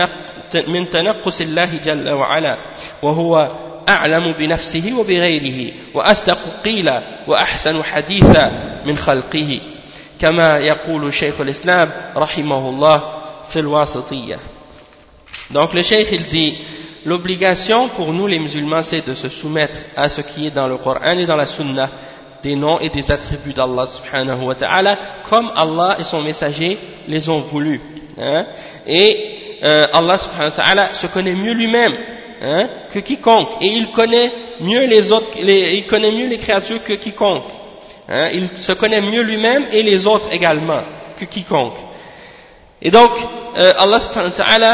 Speaker 1: من تنقص الله جل وعلا، وهو أعلم بنفسه وبغيره وأصدق قيلا وأحسن حديثا من خلقه، كما يقول شيخ الإسلام رحمه الله في الواسطية. Donc le cheikh il dit, l'obligation pour nous les musulmans c'est de se soumettre à ce qui est dans le Coran et dans la Sunna des noms et des attributs d'Allah subhanahu wa ta'ala comme Allah et son messager les ont voulu, hein? Et Allah subhanahu wa ta'ala se connaît mieux lui-même, hein, que quiconque, et il connaît mieux il connaît mieux les créatures que quiconque, hein? Il se connaît mieux lui-même et les autres également que quiconque. Et donc Allah subhanahu wa ta'ala,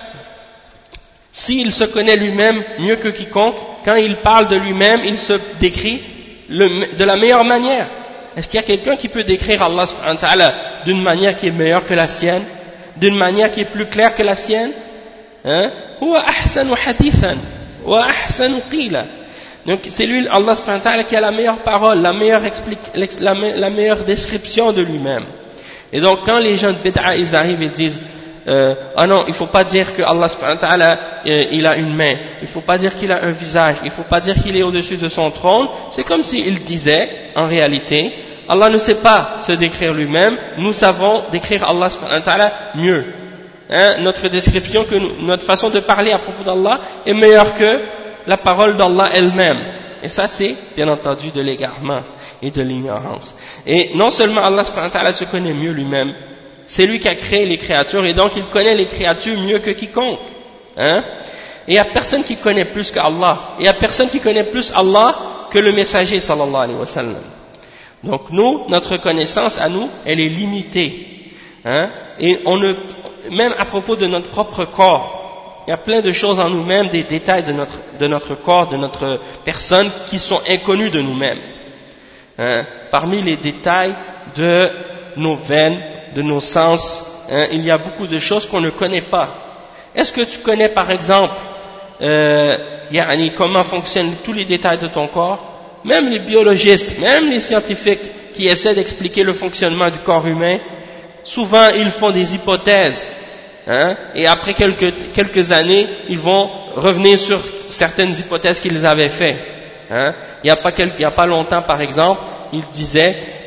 Speaker 1: s'il se connaît lui-même mieux que quiconque, quand il parle de lui-même, il se décrit de la meilleure manière. Est-ce qu'il y a quelqu'un qui peut décrire Allah subhanahu wa ta'ala d'une manière qui est meilleure que la sienne, d'une manière qui est plus claire que la sienne? Huwa ahsanu hadithan wa ahsanu qila. Donc c'est lui, Allah subhanahu wa ta'ala, qui a la meilleure parole, la meilleure description de lui-même. Et donc quand les gens de bid'a ils arrivent et disent ah non, il faut pas dire que Allah subhanahu wa ta'ala il a une main, il faut pas dire qu'il a un visage, il faut pas dire qu'il est au-dessus de son trône. C'est comme s'il disait en réalité Allah ne sait pas se décrire lui-même, nous savons décrire Allah subhanahu wa ta'ala mieux, hein? Notre description, notre façon de parler à propos d'Allah est meilleure que la parole d'Allah elle-même. Et ça c'est bien entendu de l'égarement et de l'ignorance. Et non seulement Allah subhanahu wa ta'ala se connaît mieux lui-même, c'est lui qui a créé les créatures et donc il connaît les créatures mieux que quiconque, hein? Et il n'y a personne qui connaît plus qu'Allah, et il n'y a personne qui connaît plus Allah que le messager sallallahu alayhi wa sallam. Donc nous, notre connaissance à nous, elle est limitée, hein? Et même à propos de notre propre corps, il y a plein de choses en nous-mêmes, des détails de notre corps, de notre personne qui sont inconnus de nous-mêmes, hein? Parmi les détails de nos veines, de nos sens, hein, il y a beaucoup de choses qu'on ne connaît pas. Est-ce que tu connais par exemple comment fonctionnent tous les détails de ton corps? Même les biologistes, même les scientifiques qui essaient d'expliquer le fonctionnement du corps humain, souvent ils font des hypothèses, hein, et après quelques années ils vont revenir sur certaines hypothèses qu'ils avaient faites, hein. Il y a pas longtemps par exemple, ils disaient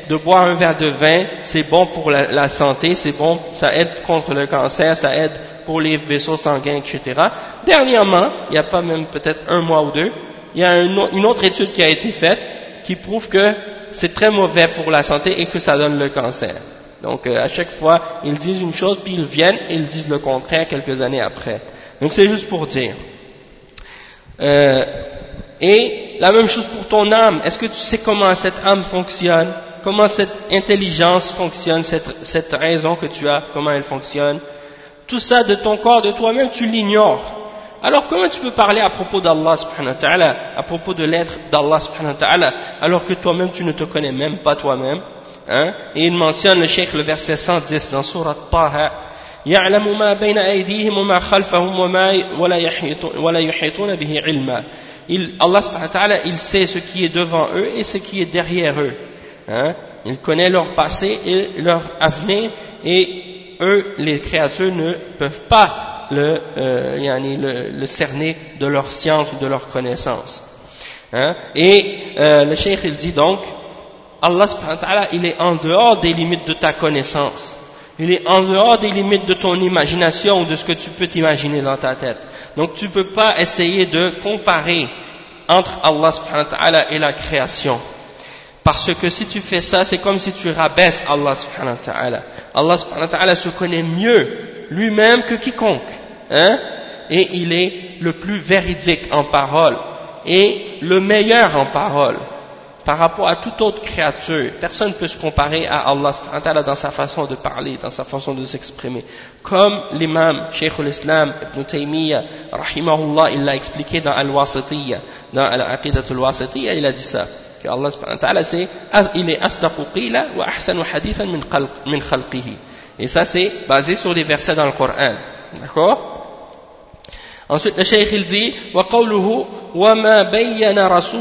Speaker 1: de boire un verre de vin, c'est bon pour la santé, c'est bon, ça aide contre le cancer, ça aide pour les vaisseaux sanguins, etc. Dernièrement, il n'y a pas même peut-être un mois ou deux, il y a une autre étude qui a été faite qui prouve que c'est très mauvais pour la santé et que ça donne le cancer. Donc à chaque fois, ils disent une chose, puis ils viennent et ils disent le contraire quelques années après. Donc c'est juste pour dire. Et la même chose pour ton âme. Est-ce que tu sais comment cette âme fonctionne? Comment cette intelligence fonctionne, cette raison que tu as, comment elle fonctionne? Tout ça de ton corps, de toi-même, tu l'ignores. Alors comment tu peux parler à propos d'Allah subhanahu wa ta'ala, à propos de l'être d'Allah subhanahu wa ta'ala, alors que toi-même tu ne te connais même pas toi-même, hein? Et il mentionne le cheikh le verset 110 dans sourate Taha, يَعْلَمُ مَا بَيْنَ أَيْدِيهِمْ وَمَا خَلْفَهُمْ وَلَا يُحِيطُونَ بِهِ عِلْمًا. Allah subhanahu wa ta'ala, il sait ce qui est devant eux et ce qui est derrière eux, hein? Il connaît leur passé et leur avenir, et eux, les créatures, ne peuvent pas le cerner de leur science ou de leur connaissance, hein? Et le cheikh il dit donc, Allah subhanahu wa ta'ala, il est en dehors des limites de ta connaissance, il est en dehors des limites de ton imagination ou de ce que tu peux t'imaginer dans ta tête. Donc tu ne peux pas essayer de comparer entre Allah subhanahu wa ta'ala et la création, parce que si tu fais ça, c'est comme si tu rabaisses Allah subhanahu wa ta'ala. Allah subhanahu wa ta'ala se connaît mieux lui-même que quiconque, hein? Et il est le plus véridique en parole et le meilleur en parole par rapport à toute autre créature. Personne ne peut se comparer à Allah subhanahu wa ta'ala dans sa façon de parler, dans sa façon de s'exprimer. Comme l'imam Cheikh al-Islam Ibn Taymiyyah rahimahullah, il l'a expliqué dans Al-Wasitiyya, dans Al-Aqidat al-Wasitiyya, il a dit ça, que Allah subhanahu wa ta'ala, il est asdaqu qila wa ahsanu hadithan min khalqihi. Et ça c'est basé sur les versets dans le Coran, d'accord? Ensuite le cheikh il dit وقوله وما بين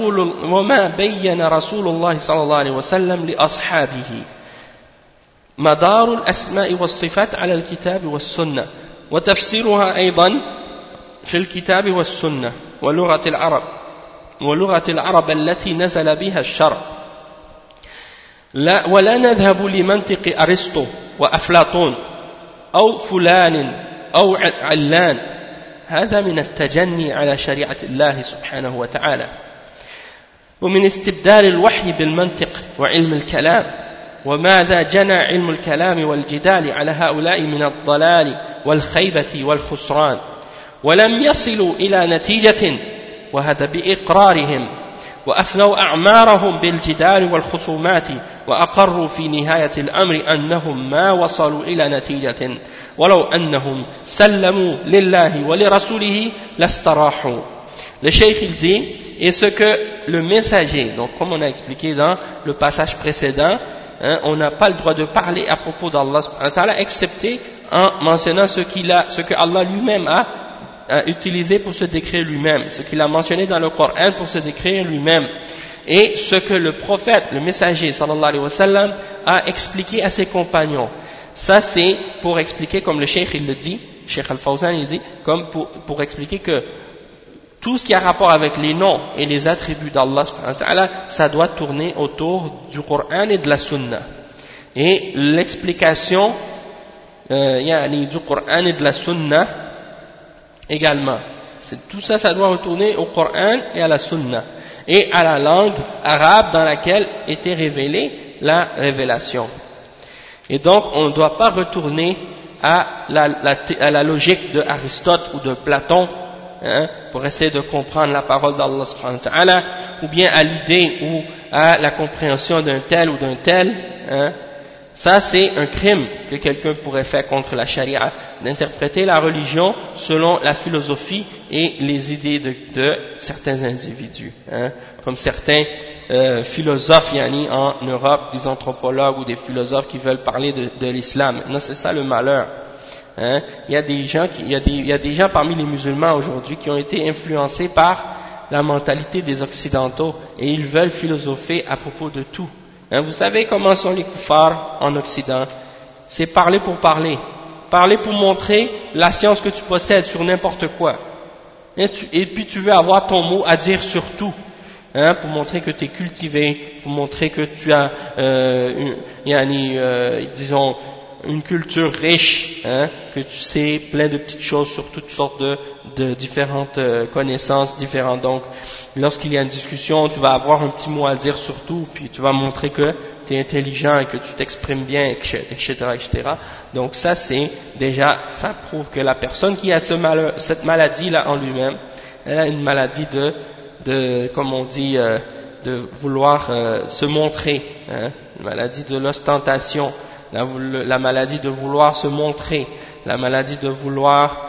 Speaker 1: رسول الله صلى الله عليه وسلم لأصحابه مدار الأسماء والصفات على الكتاب والسنة وتفسيرها أيضا في الكتاب والسنة ولغة العرب التي نزل بها الشرع ولا نذهب لمنطق أرسطو وأفلاطون أو فلان أو علان. هذا من التجني على شريعة الله سبحانه وتعالى ومن استبدال الوحي بالمنطق وعلم الكلام. وماذا جنى علم الكلام والجدال على هؤلاء من الضلال والخيبة والخسران ولم يصلوا إلى نتيجة وهذا بإقرارهم وأفنوا أعمارهم بالجدال والخصومات وأقروا في نهاية الأمر أنهم ما وصلوا إلى نتيجة ولو أنهم سلموا لله ولرسوله لاستراحوا. Le cheikh il dit, et ce que le messager, donc comme on a expliqué dans le passage précédent, hein, on n'a pas le droit de parler à propos d'Allah subhanahu wa ta'ala excepté en mentionnant ce que Allah lui-même a utilisé pour se décrire lui-même, ce qu'il a mentionné dans le Coran pour se décrire lui-même, et ce que le prophète, le messager sallallahu alayhi wa sallam a expliqué à ses compagnons. Ça c'est pour expliquer, comme le cheikh il le dit, Cheikh Al-Fawzan il dit, comme pour expliquer que tout ce qui a rapport avec les noms et les attributs d'Allah subhanahu wa ta'ala, ça doit tourner autour du Coran et de la Sunna. Et l'explication du Coran et de la Sunna également, tout ça, ça doit retourner au Coran et à la Sunna et à la langue arabe dans laquelle était révélée la révélation. Et donc on ne doit pas retourner à la logique de Aristote ou de Platon, hein, pour essayer de comprendre la parole d'Allah subhanahu wa ta'ala, ou bien à l'idée ou à la compréhension d'un tel ou d'un tel, hein. Ça c'est un crime que quelqu'un pourrait faire contre la charia, d'interpréter la religion selon la philosophie et les idées de certains individus, hein, comme certains philosophes en Europe, des anthropologues ou des philosophes qui veulent parler de l'islam. Non, c'est ça le malheur, hein. Il y a des gens parmi les musulmans aujourd'hui qui ont été influencés par la mentalité des occidentaux et ils veulent philosopher à propos de tout. Hein, vous savez comment sont les koufars en Occident? C'est parler pour parler, parler pour montrer la science que tu possèdes sur n'importe quoi. Et puis tu veux avoir ton mot à dire sur tout. hein, pour montrer que tu es cultivé, pour montrer que tu as, disons, une culture riche, hein, que tu sais plein de petites choses sur toutes sortes de différentes connaissances différentes. Donc, lorsqu'il y a une discussion, tu vas avoir un petit mot à dire sur tout, puis tu vas montrer que tu es intelligent et que tu t'exprimes bien, etc., etc. Donc ça, c'est déjà, ça prouve que la personne qui a cette maladie-là en lui-même, elle a une maladie comme on dit, de vouloir se montrer, hein, une maladie de l'ostentation, la maladie de vouloir se montrer, la maladie de vouloir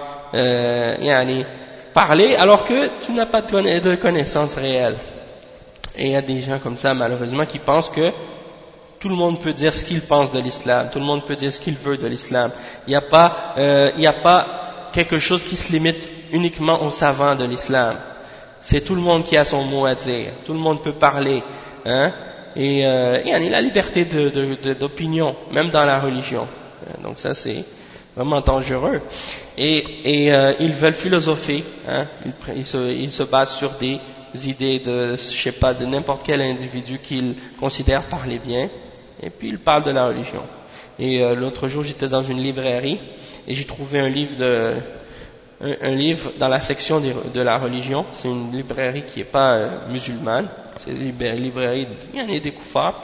Speaker 1: parler alors que tu n'as pas de connaissances réelles. Et il y a des gens comme ça malheureusement qui pensent que tout le monde peut dire ce qu'il pense de l'islam, tout le monde peut dire ce qu'il veut de l'islam. Il n'y a pas quelque chose qui se limite uniquement aux savants de l'islam. C'est tout le monde qui a son mot à dire, tout le monde peut parler, hein, et il y a la liberté d'opinion, même dans la religion. Donc ça c'est vraiment dangereux. Et ils veulent philosopher, hein, ils se basent sur des idées de, je sais pas, de n'importe quel individu qu'ils considèrent parler bien, et puis ils parlent de la religion. Et l'autre jour j'étais dans une librairie et j'ai trouvé un livre dans la section de la religion. C'est une librairie qui n'est pas musulmane, c'est une librairie, il y en a des koufars.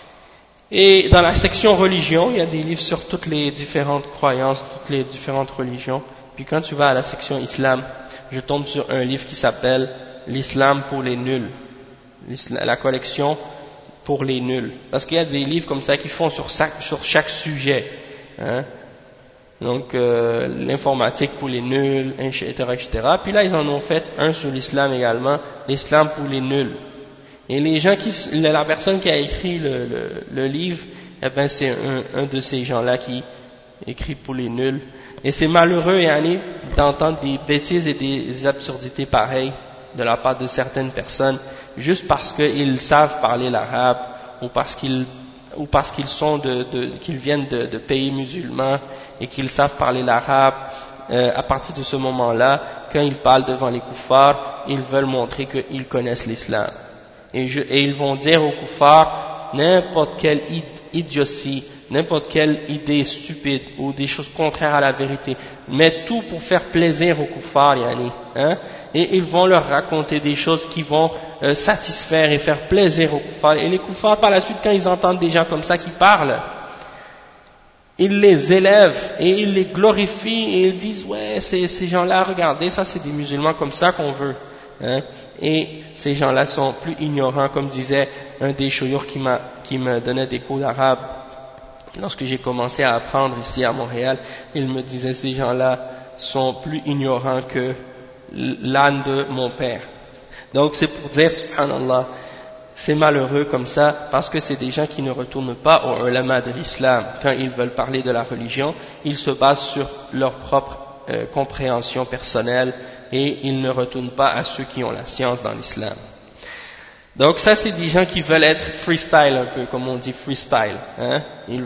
Speaker 1: Et dans la section religion, il y a des livres sur toutes les différentes croyances, toutes les différentes religions. Puis quand tu vas à la section islam, je tombe sur un livre qui s'appelle l'islam pour les nuls, la collection pour les nuls. Parce qu'il y a des livres comme ça qui font sur chaque sujet, hein. Donc l'informatique pour les nuls, etc., etc. Puis là ils en ont fait un sur l'islam également, l'islam pour les nuls. Et la personne qui a écrit le livre, eh ben c'est un de ces gens-là qui écrit pour les nuls. Et c'est malheureux, Yanni, d'entendre des bêtises et des absurdités pareilles de la part de certaines personnes, juste parce qu'ils savent parler l'arabe, ou parce qu'ils viennent de pays musulmans et qu'ils savent parler l'arabe. À partir de ce moment-là, quand ils parlent devant les koufars, ils veulent montrer qu'ils connaissent l'islam. Et ils vont dire aux koufars n'importe quelle idiotie, n'importe quelle idée stupide ou des choses contraires à la vérité, mais tout pour faire plaisir aux koufars, yani, hein, et ils vont leur raconter des choses qui vont satisfaire et faire plaisir aux koufars. Et les koufars, par la suite, quand ils entendent des gens comme ça qui parlent, ils les élèvent et ils les glorifient et ils disent ouais, ces gens-là, regardez, ça c'est des musulmans comme ça qu'on veut, hein. Et ces gens-là sont plus ignorants, comme disait un des chouyours qui me donnait des cours d'arabe. Lorsque j'ai commencé à apprendre ici à Montréal, il me disait ces gens-là sont plus ignorants que l'âne de mon père. Donc c'est pour dire, subhanallah, c'est malheureux comme ça, parce que c'est des gens qui ne retournent pas aux ulama de l'islam. Quand ils veulent parler de la religion, ils se basent sur leur propre compréhension personnelle, et ils ne retournent pas à ceux qui ont la science dans l'islam. Donc ça c'est des gens qui veulent être freestyle un peu, comme on dit freestyle, hein.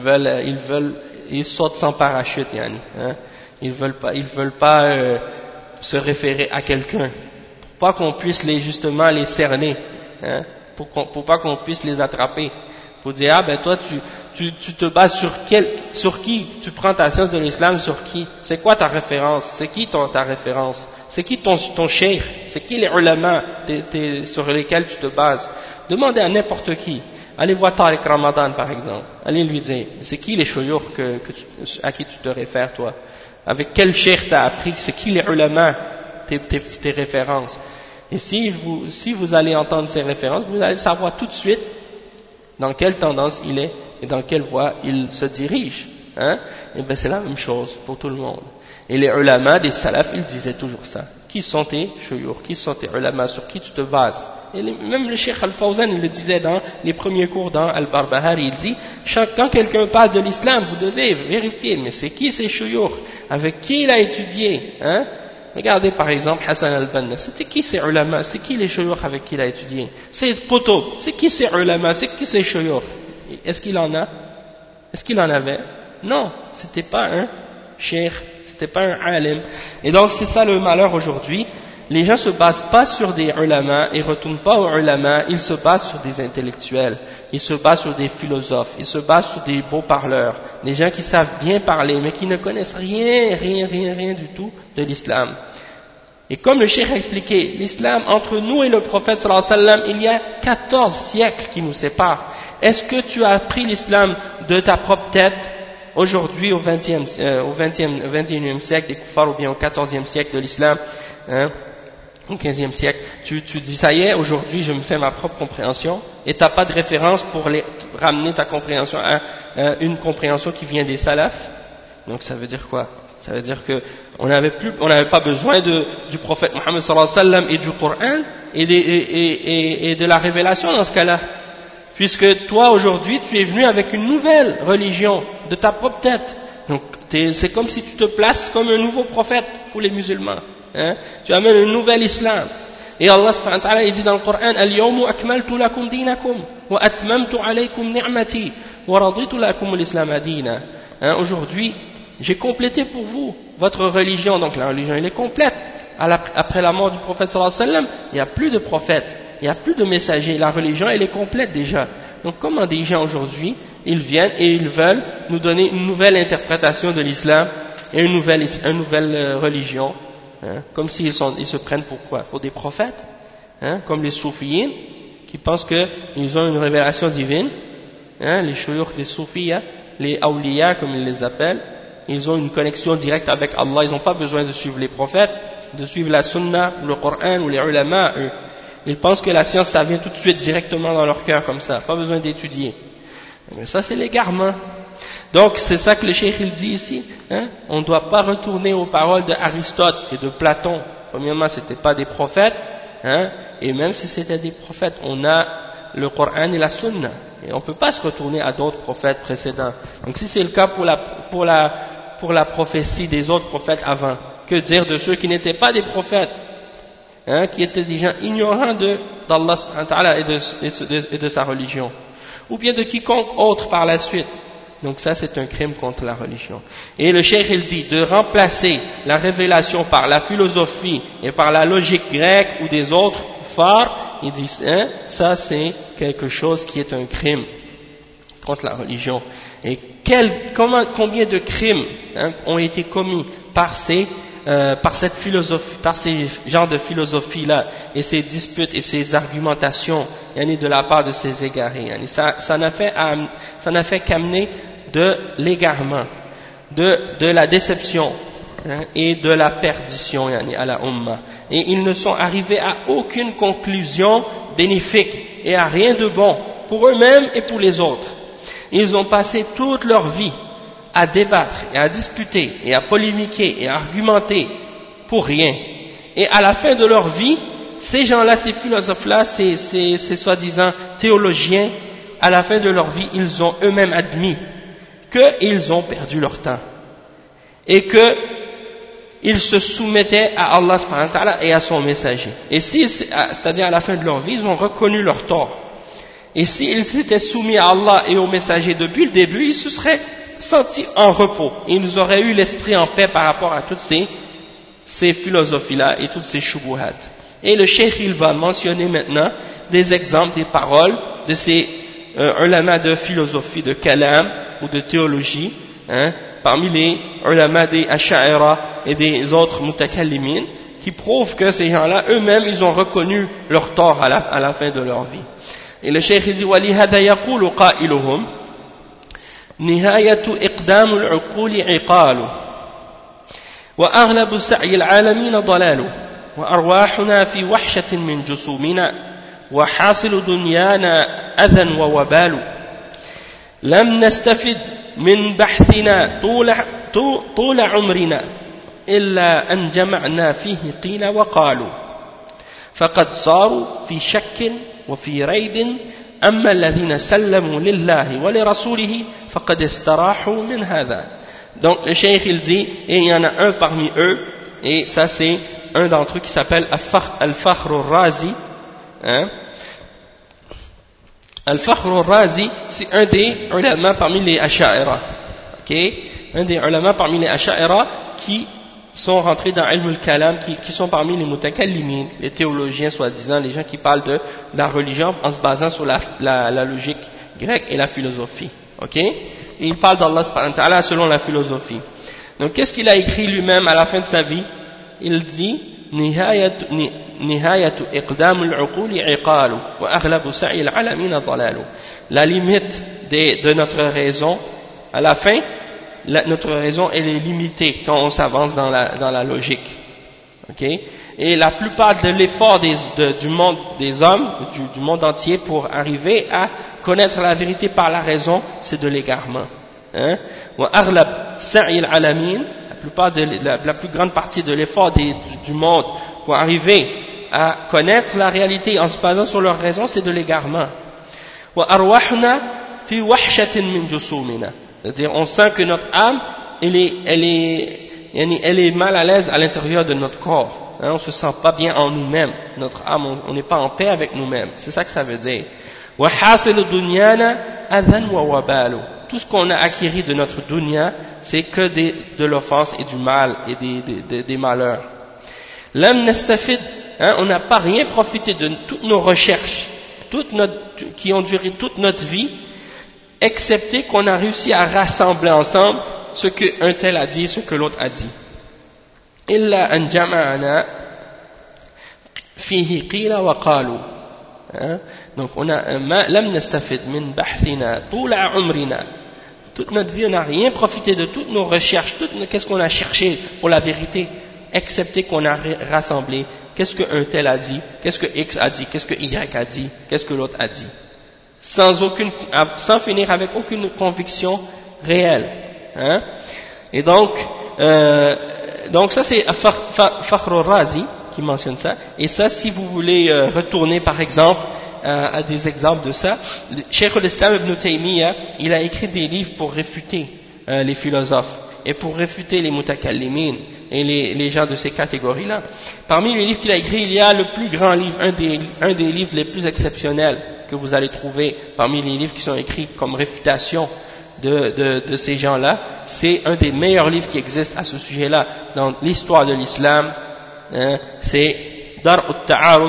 Speaker 1: Ils sautent sans parachute, yani, hein. Ils veulent pas se référer à quelqu'un, pour pas qu'on puisse justement les cerner, hein, pour pas qu'on puisse les attraper. Pour dire, ah ben toi tu te bases sur qui tu prends ta science de l'islam, sur qui? C'est quoi ta référence? C'est qui ta référence? C'est qui ton cheikh? C'est qui les ulama sur lesquels tu te bases? Demandez à n'importe qui. Allez voir Tariq Ramadan par exemple. Allez lui dire, c'est qui les chouyours à qui tu te réfères toi? Avec quel cheikh t'as appris? C'est qui les ulama? Tes références. Et si vous allez entendre ces références, vous allez savoir tout de suite dans quelle tendance il est et dans quelle voie il se dirige, hein? Et ben c'est la même chose pour tout le monde. Et les ulama des salafs, ils disaient toujours ça. Qui sont tes chouyours? Qui sont tes ulama? Sur qui tu te bases? Et même le Cheikh Al-Fawzan, il le disait dans les premiers cours dans Al-Barbahari, il dit, quand quelqu'un parle de l'islam, vous devez vérifier, mais c'est qui ces chouyours? Avec qui il a étudié, hein? Regardez par exemple Hassan al-Banna, c'était qui ces ulama? C'est qui les chouyours avec qui il a étudié? C'est Qutb, c'est qui ces ulama? C'est qui ces chouyours? Est-ce qu'il en a? Est-ce qu'il en avait? Non, c'était pas un cheikh, c'était pas un alim. Et donc c'est ça le malheur aujourd'hui, les gens se basent pas sur des ulama et retournent pas aux ulama, ils se basent sur des intellectuels, ils se basent sur des philosophes, ils se basent sur des beaux parleurs, des gens qui savent bien parler mais qui ne connaissent rien du tout de l'islam. Et comme le cheikh a expliqué, l'islam entre nous et le prophète sallallahu alayhi wa sallam, il y a 14 siècles qui nous séparent. Est-ce que tu as appris l'islam de ta propre tête aujourd'hui au 21e siècle des koufars ou bien au 14e siècle de l'islam, hein, au 15e siècle, tu dis ça y est, aujourd'hui je me fais ma propre compréhension et tu n'as pas de référence pour ramener ta compréhension à une compréhension qui vient des salafs. Donc ça veut dire quoi? Ça veut dire que on n'avait pas besoin du prophète Mohammed sallallahu alayhi wa sallam et du Coran et de la révélation dans ce cas-là. Puisque toi aujourd'hui tu es venu avec une nouvelle religion de ta propre tête. Donc c'est comme si tu te places comme un nouveau prophète pour les musulmans. Hein? Tu amènes un nouvel islam. Et Allah subhanahu wa ta'ala il dit dans le Coran Al-yawmu akmaltu lakum dinakum wa atmamtu alaykum ni'mati wa raditu lakum al-islam dina. Aujourd'hui, j'ai complété pour vous votre religion. Donc la religion elle est complète. Après la mort du prophète sallallahu alayhi wa sallam, il n'y a plus de prophètes. Il n'y a plus de messagers, la religion elle est complète déjà. Donc comment des gens aujourd'hui, ils viennent et ils veulent nous donner une nouvelle interprétation de l'islam et une nouvelle religion, hein, comme s'ils se prennent pour quoi? Pour des prophètes, hein, comme les soufiyins qui pensent qu'ils ont une révélation divine, hein, les shuyukh des soufiyas, les awliya comme ils les appellent, ils ont une connexion directe avec Allah, ils n'ont pas besoin de suivre les prophètes, de suivre la sunna, ou le Coran ou les ulama, eux. Ils pensent que la science, ça vient tout de suite directement dans leur cœur comme ça, pas besoin d'étudier. Mais ça, c'est l'égarement. Donc, c'est ça que le cheikh il dit ici. Hein? On ne doit pas retourner aux paroles d'Aristote et de Platon. Premièrement, ce n'étaient pas des prophètes. Hein? Et même si c'était des prophètes, on a le Coran et la Sunna. Et on ne peut pas se retourner à d'autres prophètes précédents. Donc, si c'est le cas pour la prophétie des autres prophètes avant, que dire de ceux qui n'étaient pas des prophètes? Hein, qui étaient des gens ignorants d'Allah subhanahu wa ta'ala et de sa religion, ou bien de quiconque autre par la suite. Donc ça c'est un crime contre la religion. Et le cheikh il dit de remplacer la révélation par la philosophie et par la logique grecque ou des autres kuffars, il dit hein, ça c'est quelque chose qui est un crime contre la religion. Et combien de crimes hein, ont été commis par cette philosophie, par ces genres de philosophie-là, et ces disputes et ces argumentations, de la part de ces égarés. Ça n'a fait qu'amener de l'égarement, de la déception, hein, et de la perdition à la Ummah. Et ils ne sont arrivés à aucune conclusion bénéfique et à rien de bon pour eux-mêmes et pour les autres. Ils ont passé toute leur vie à débattre et à disputer et à polémiquer et à argumenter pour rien. Et à la fin de leur vie, ces gens-là, ces philosophes-là, ces soi-disant théologiens, à la fin de leur vie, ils ont eux-mêmes admis qu'ils ont perdu leur temps et qu'ils se soumettaient à Allah subhanahu wa ta'ala et à son messager. Et c'est-à-dire à la fin de leur vie, ils ont reconnu leur tort. Et s'ils s'étaient soumis à Allah et au messager depuis le début, ils se seraient sentis en repos. Ils auraient eu l'esprit en paix par rapport à toutes ces philosophies-là et toutes ces shubuhat. Et le cheikh, il va mentionner maintenant des exemples, des paroles de ces ulama de philosophie, de kalam ou de théologie, hein, parmi les ulama des asha'ira et des autres mutakallimin, qui prouvent que ces gens-là, eux-mêmes, ils ont reconnu leur tort à la fin de leur vie. Et le cheikh dit وَلِهَذَا يَقُولُ قَائِلُهُمْ نهاية إقدام العقول عقال وأغلب سعي العالمين ضلال وأرواحنا في وحشة من جسومنا وحاصل دنيانا أذى ووبال لم نستفد من بحثنا طول عمرنا إلا أن جمعنا فيه قيل وقالوا فقد صاروا في شك وفي ريب أما الذين سلموا لله ولرسوله فقد استراحوا من هذا. Donc le cheikh il dit, et il y en a un parmi eux, et ça c'est un d'entre eux qui s'appelle Al-Fakhr al-Razi, hein? Al-Fakhr al-Razi, c'est un des ulama parmi les Asha'ira, ok? Un des ulama parmi les Asha'ira qui sont rentrés dans ilm al-kalam, qui sont parmi les mutakallimin, les théologiens soi-disant, les gens qui parlent de la religion en se basant sur la logique grecque et la philosophie. Ok? Et il parle d'Allah subhanahu wa ta'ala selon la philosophie. Donc qu'est-ce qu'il a écrit lui-même à la fin de sa vie? Il dit نهاية إقدام العقول عقال وأغلب سعي العالمين ضلال. La limite de notre raison, à la fin, notre raison elle est limitée quand on s'avance dans la logique. Okay? Et la plupart de l'effort du monde des hommes, du monde entier pour arriver à connaître la vérité par la raison, c'est de l'égarement. Hein? وأغلب سعي العالمين, la plus grande partie de l'effort du monde pour arriver à connaître la réalité en se basant sur leur raison, c'est de l'égarement. C'est-à-dire, on sent que notre âme, elle est mal à l'aise à l'intérieur de notre corps. Hein, on ne se sent pas bien en nous-mêmes. Notre âme, on n'est pas en paix avec nous-mêmes. C'est ça que ça veut dire. Tout ce qu'on a acquis de notre dunya, c'est que de l'offense et du mal et des malheurs. On n'a pas rien profité de toutes nos recherches, qui ont duré toute notre vie, excepté qu'on a réussi à rassembler ensemble ce qu'un tel a dit et ce que l'autre a dit. Illa an jama'ana fihi qila wa qalu. Donc on a lam nastafid min bahthina tula umrina. Toute notre vie, on n'a rien profité de toutes nos recherches, qu'est-ce qu'on a cherché pour la vérité, excepté qu'on a rassemblé qu'est-ce qu'un tel a dit, qu'est-ce que X a dit, qu'est-ce que Y a dit, qu'est-ce que l'autre a dit, sans finir avec aucune conviction réelle. Hein? Et donc ça c'est Fakhr al-Razi qui mentionne ça. Et ça, si vous voulez retourner par exemple à des exemples de ça, Cheikh al-Islam ibn Taymiyyah, il a écrit des livres pour réfuter les philosophes et pour réfuter les mutakallimin et les gens de ces catégories-là. Parmi les livres qu'il a écrits, il y a le plus grand livre, un des livres les plus exceptionnels que vous allez trouver parmi les livres qui sont écrits comme réfutation de ces gens-là. C'est un des meilleurs livres qui existent à ce sujet-là dans l'histoire de l'islam. C'est Dar al-Ta'arud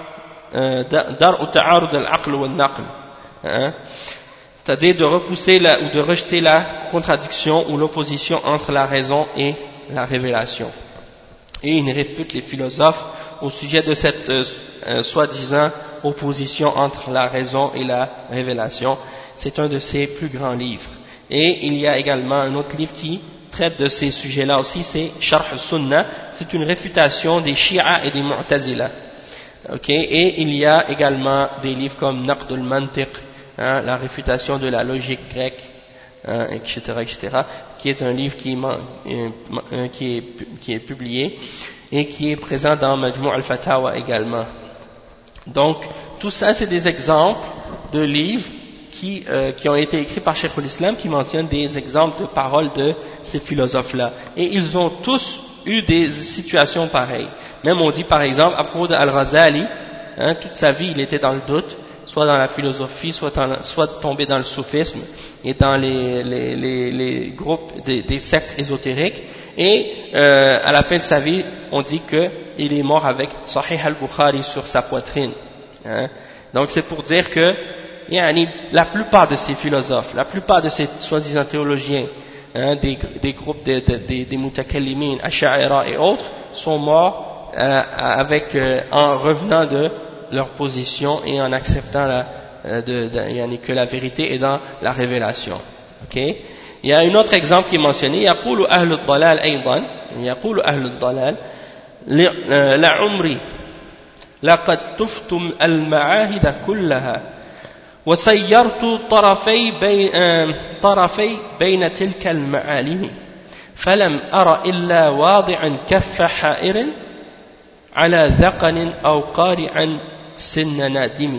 Speaker 1: al-Aql wal-Naql, c'est-à-dire de repousser ou de rejeter la contradiction ou l'opposition entre la raison et la révélation. Et il réfute les philosophes au sujet de cette soi-disant opposition entre la raison et la révélation. C'est un de ses plus grands livres. Et il y a également un autre livre qui traite de ces sujets-là aussi, c'est Sharh al-Sunnah. C'est une réfutation des Shia et des Mu'tazila. Okay? Et il y a également des livres comme Naqd al-Mantiq, la réfutation de la logique grecque, etc., qui est un livre qui est publié et qui est présent dans Majmu' al-Fatawa également. Donc, tout ça, c'est des exemples de livres qui ont été écrits par Cheikh al-Islam, qui mentionnent des exemples de paroles de ces philosophes-là. Et ils ont tous eu des situations pareilles. Même on dit par exemple à propos d'Al-Ghazali, toute sa vie il était dans le doute, soit dans la philosophie, soit tombé dans le soufisme et dans les groupes des sectes ésotériques. Et à la fin de sa vie, on dit qu'il est mort avec Sahih al-Bukhari sur sa poitrine. Donc c'est pour dire que la plupart de ces philosophes, la plupart de ces soi-disant théologiens, des groupes des mutakallimin, asha'ira et autres, sont morts en revenant de leur position et en acceptant que la vérité est dans la révélation. Okay? Il y a un autre exemple qui est mentionné. يقول أهل الضلال أيضا يقول أهل الضلال لعمري لقد طفت المعاهد كلها وسيرت طرفي بين تلك المعالم فلم أر إلا واضعا كف حائر على ذقن أو قارعا سن نادم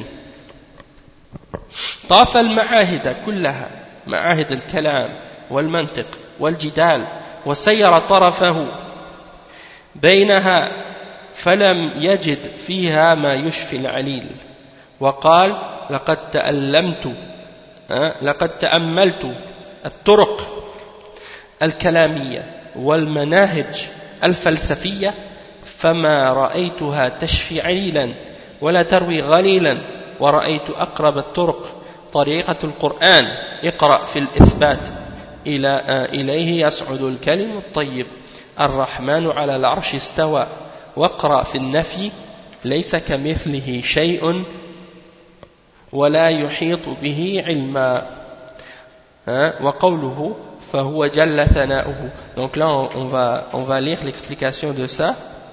Speaker 1: طاف المعاهد كلها معاهد الكلام والمنطق والجدال وسير طرفه بينها فلم يجد فيها ما يشفي العليل وقال لقد تأملت الطرق الكلامية والمناهج الفلسفية فما رأيتها تشفي عليلا ولا تروي غليلا ورأيت أقرب الطرق طريقة القرآن اقرأ في الإثبات إليه يصعد الكلم الطيب الرحمن على العرش استوى واقرأ في النفي ليس كمثله شيء ولا يحيط به علما وقوله فهو جل ثناؤه. Donc là on va lire l'explication de ça.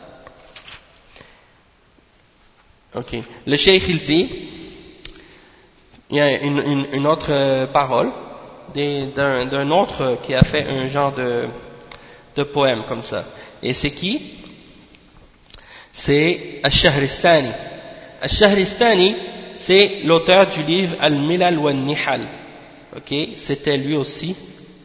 Speaker 1: Ok. Le cheikh il dit, il y a une autre parole d'un autre qui a fait un genre de poème comme ça. Et c'est qui? C'est Ash-Shahristani. Ash-Shahristani, c'est l'auteur du livre Al-Milal wa Nihal. Ok, c'était lui aussi.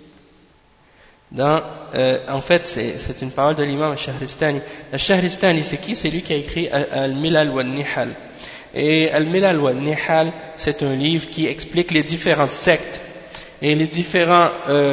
Speaker 1: En fait, c'est une parole de l'imam Al-Shahristani. Al-Shahristani, c'est qui? C'est lui qui a écrit Al-Milal wa Nihal. Et Al-Milal wa Nihal, c'est un livre qui explique les différentes sectes et les différents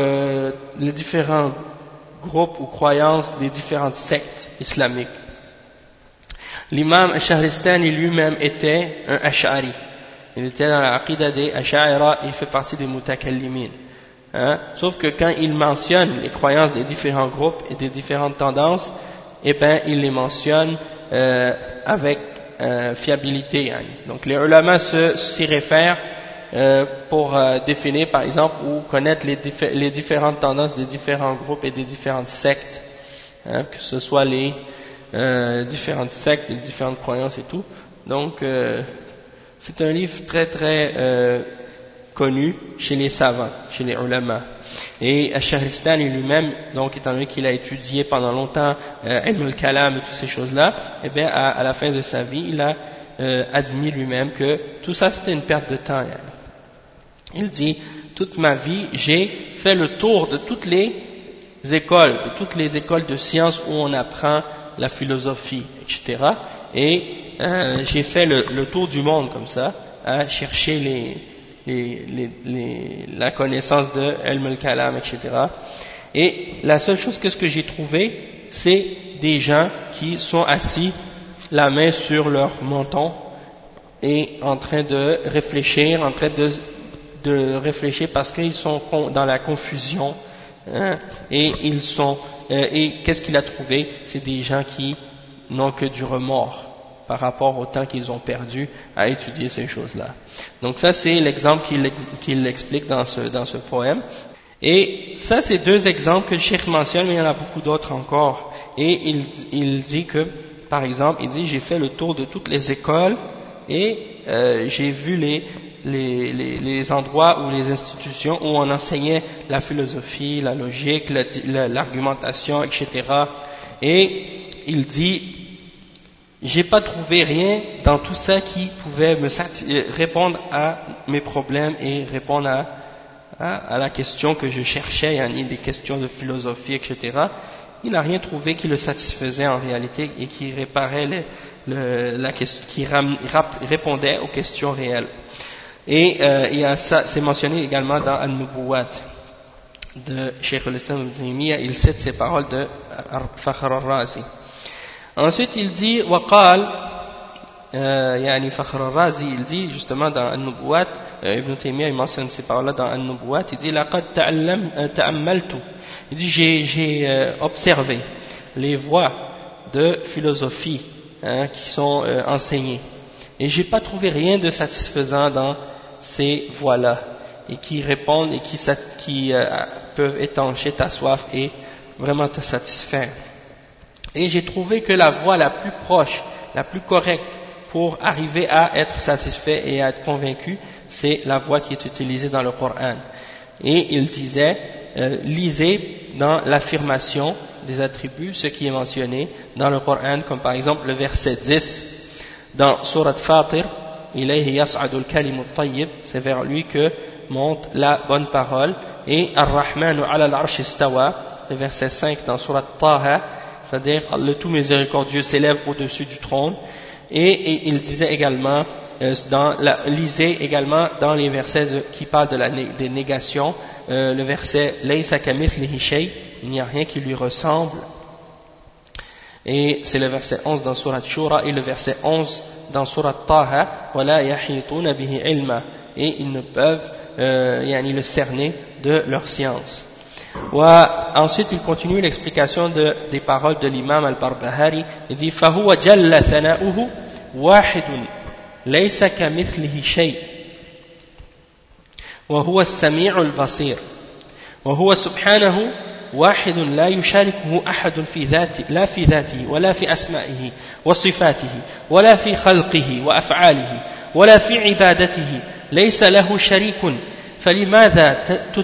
Speaker 1: groupes ou croyances des différentes sectes islamiques. L'imam Al-Shahristani lui-même était un Ash'ari. Il était dans l'aqida des Ash'ira et il fait partie des Mutakallimin. Sauf que quand il mentionne les croyances des différents groupes et des différentes tendances, eh ben il les mentionne avec fiabilité. Donc les ulama s'y réfèrent pour définir par exemple ou connaître les différentes tendances des différents groupes et des différentes sectes, que ce soit les différentes sectes, les différentes croyances et tout. Donc c'est un livre très très connu chez les savants, chez les ulama. Et Ash-Shahristani lui-même, donc étant donné qu'il a étudié pendant longtemps Ilm al-Kalam et toutes ces choses-là, et bien à la fin de sa vie, il a admis lui-même que tout ça c'était une perte de temps. Il dit, toute ma vie, j'ai fait le tour de toutes les écoles de sciences où on apprend la philosophie, etc. Et j'ai fait le tour du monde comme ça, à chercher la connaissance de Ilm al-Kalam, etc. Et la seule chose que j'ai trouvé, c'est des gens qui sont assis, la main sur leur menton, et en train de réfléchir, de réfléchir parce qu'ils sont dans la confusion, et qu'est-ce qu'il a trouvé? C'est des gens qui n'ont que du remords par rapport au temps qu'ils ont perdu à étudier ces choses-là. Donc ça c'est l'exemple qu'il explique dans ce poème. Et ça c'est deux exemples que le cheikh mentionne, mais il y en a beaucoup d'autres encore. Et il dit que, par exemple, il dit j'ai fait le tour de toutes les écoles et j'ai vu les endroits ou les institutions où on enseignait la philosophie, la logique, l'argumentation, etc. Et il dit j'ai pas trouvé rien dans tout ça qui pouvait répondre à mes problèmes et répondre à la question que je cherchais, des questions de philosophie, etc. Il n'a rien trouvé qui le satisfaisait en réalité et qui réparait qui répondait aux questions réelles. Et ça c'est mentionné également dans An-Nubuwat de Cheikh al-Islam ibn Taymiyyah. Il cite ces paroles de Fakhr al-Razi. Ensuite il dit waqal Fakhr al-Razi, il dit justement dans An-Nubuwat, Ibn Taymiyyah il mentionne ces paroles là dans An-Nubuwat, il dit laqad ta'ammaltu, il dit j'ai observé les voies de philosophie qui sont enseignées et j'ai pas trouvé rien de satisfaisant dans ces voies-là et qui répondent et qui peuvent étancher ta soif et vraiment te satisfaire. Et j'ai trouvé que la voie la plus proche, la plus correcte pour arriver à être satisfait et à être convaincu, c'est la voie qui est utilisée dans le Coran. Et il disait, lisez dans l'affirmation des attributs ce qui est mentionné dans le Coran, comme par exemple le verset 10 dans Surat Fatir, ilayhi yas'adul kalimu tayyib, c'est vers lui que monte la bonne parole, et Ar-Rahmanu ala al-arsh istawa, le verset 5 dans Surat Taha, c'est-à-dire le tout miséricordieux s'élève au-dessus du trône. Et il disait également, lisez également dans les versets qui parlent des négations, le verset Laysa kamithlihi shay, il n'y a rien qui lui ressemble, Et c'est le verset 11 dans Surat Shura et le verset 11 dans Surat Taha, وَلَا يَحِيطُونَ بِهِ عِلْمًا, et ils ne peuvent le cerner de leur science. Ensuite, il continue l'explication des paroles de l'imam al-Barbahari. Il dit فَهُوَ جَلَّ ثَنَاؤُهُ وَاحِدٌ لَيْسَ كَمِثْلِهِ شَيْءٌ وهو السميع البصير وهو سبحانه واحد لا يشاركه أحد في ذاته لا في ذاته ولا في أسمائه وصفاته ولا في خلقه وأفعاله ولا في عبادته ليس له شريك فلماذا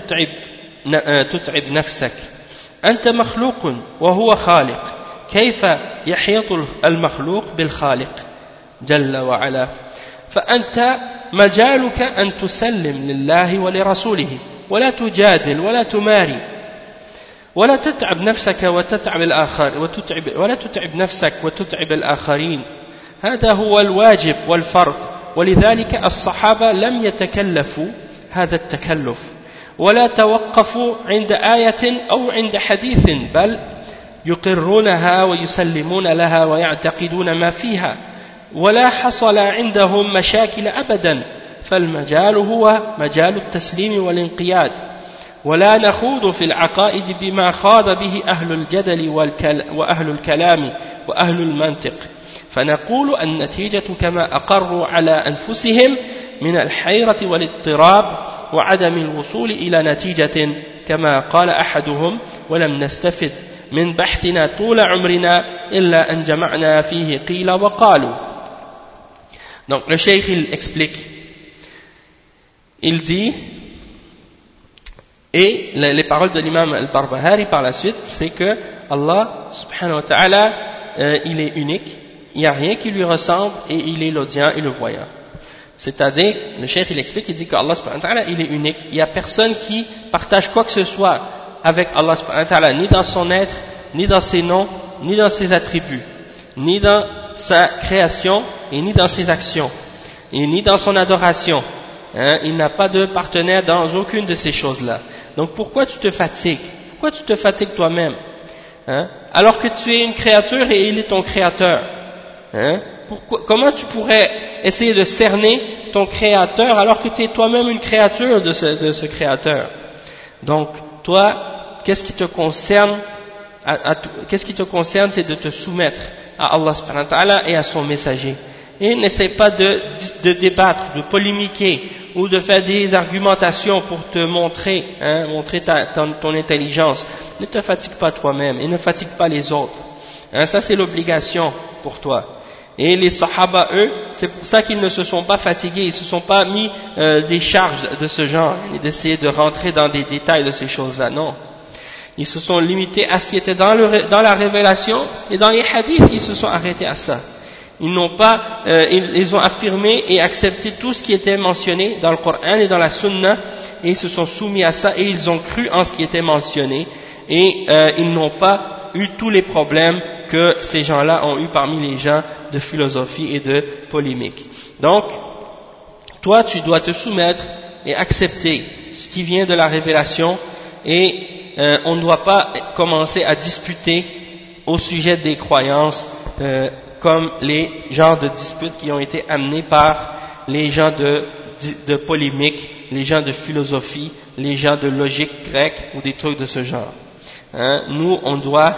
Speaker 1: تتعب نفسك أنت مخلوق وهو خالق كيف يحيط المخلوق بالخالق جل وعلا فأنت مجالك أن تسلم لله ولرسوله ولا تجادل ولا تماري ولا تتعب نفسك وتتعب الآخر ولا تتعب نفسك وتتعب الآخرين هذا هو الواجب والفرض ولذلك الصحابة لم يتكلفوا هذا التكلف ولا توقفوا عند آية أو عند حديث بل يقرونها ويسلمون لها ويعتقدون ما فيها ولا حصل عندهم مشاكل أبدا فالمجال هو مجال التسليم والانقياد ولا نخوض في العقائد بما خاض به أهل الجدل وأهل الكلام وأهل المنطق فنقول النتيجة كما أقروا على أنفسهم من الحيرة والاضطراب وعدم الوصول إلى نتيجة كما قال أحدهم ولم نستفد من بحثنا طول عمرنا إلا أن جمعنا فيه قيل وقالوا. Donc le cheikh il explique, il dit, et les paroles de l'imam al-Barbahari par la suite, c'est que Allah subhanahu wa ta'ala il est unique, il n'y a rien qui lui ressemble et il est l'audient et le voyant. C'est-à-dire, le cheikh il explique, il dit que Allah subhanahu wa ta'ala il est unique, il n'y a personne qui partage quoi que ce soit avec Allah subhanahu wa ta'ala, ni dans son être, ni dans ses noms, ni dans ses attributs, ni dans sa création et ni dans ses actions et ni dans son adoration, hein, il n'a pas de partenaire dans aucune de ces choses-là. Donc pourquoi tu te fatigues? Pourquoi tu te fatigues toi-même, hein, alors que tu es une créature et il est ton créateur, hein? Comment tu pourrais essayer de cerner ton créateur alors que tu es toi-même une créature de ce créateur? Donc toi, qu'est-ce qui te concerne? Qu'est-ce qui te concerne, c'est de te soumettre à Allah subhanahu wa ta'ala et à son messager. Et n'essaie pas de débattre, de polémiquer ou de faire des argumentations pour te montrer, hein, montrer ton intelligence. Ne te fatigue pas toi-même et ne fatigue pas les autres, hein, ça c'est l'obligation pour toi. Et les sahaba, eux, c'est pour ça qu'ils ne se sont pas fatigués, ils ne se sont pas mis des charges de ce genre et d'essayer de rentrer dans des détails de ces choses-là, non. Ils se sont limités à ce qui était dans la révélation et dans les hadiths, ils se sont arrêtés à ça. Ils n'ont pas, ils ont affirmé et accepté tout ce qui était mentionné dans le Coran et dans la Sunna et ils se sont soumis à ça et ils ont cru en ce qui était mentionné et ils n'ont pas eu tous les problèmes que ces gens-là ont eu parmi les gens de philosophie et de polémique. Donc, toi tu dois te soumettre et accepter ce qui vient de la révélation et on ne doit pas commencer à disputer au sujet des croyances comme les genres de disputes qui ont été amenés par les gens de polémique, les gens de philosophie, les gens de logique grecque ou des trucs de ce genre. Hein? Nous, on doit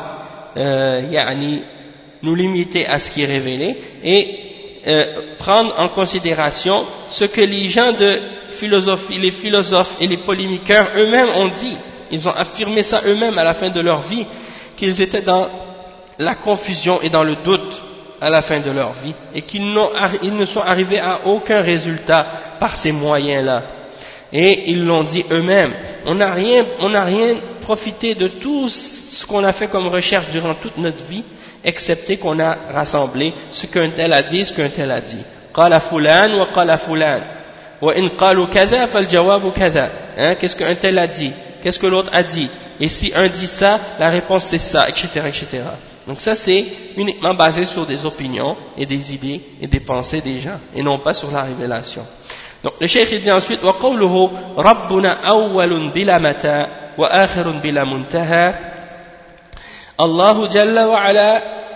Speaker 1: nous limiter à ce qui est révélé et prendre en considération ce que les gens de philosophie, les philosophes et les polémiqueurs eux-mêmes ont dit. Ils ont affirmé ça eux-mêmes à la fin de leur vie, qu'ils étaient dans la confusion et dans le doute à la fin de leur vie, et qu'ils ne sont arrivés à aucun résultat par ces moyens-là. Et ils l'ont dit eux-mêmes, on n'a rien profité de tout ce qu'on a fait comme recherche durant toute notre vie, excepté qu'on a rassemblé ce qu'un tel a dit, ce qu'un tel a dit. Qala fulan wa qala fulan, wa in qalu kadha fal jawabu kadha. Qu'est-ce qu'un tel a dit? Qu'est-ce que l'autre a dit? Et si un dit ça, la réponse c'est ça, etc., etc. Donc ça c'est uniquement basé sur des opinions et des idées et des pensées des gens, et non pas sur la révélation. Donc le cheikh il dit ensuite wa qawluhu rabbuna awwalun bila mata wa akhirun bila muntaha. Allah jalla wa ala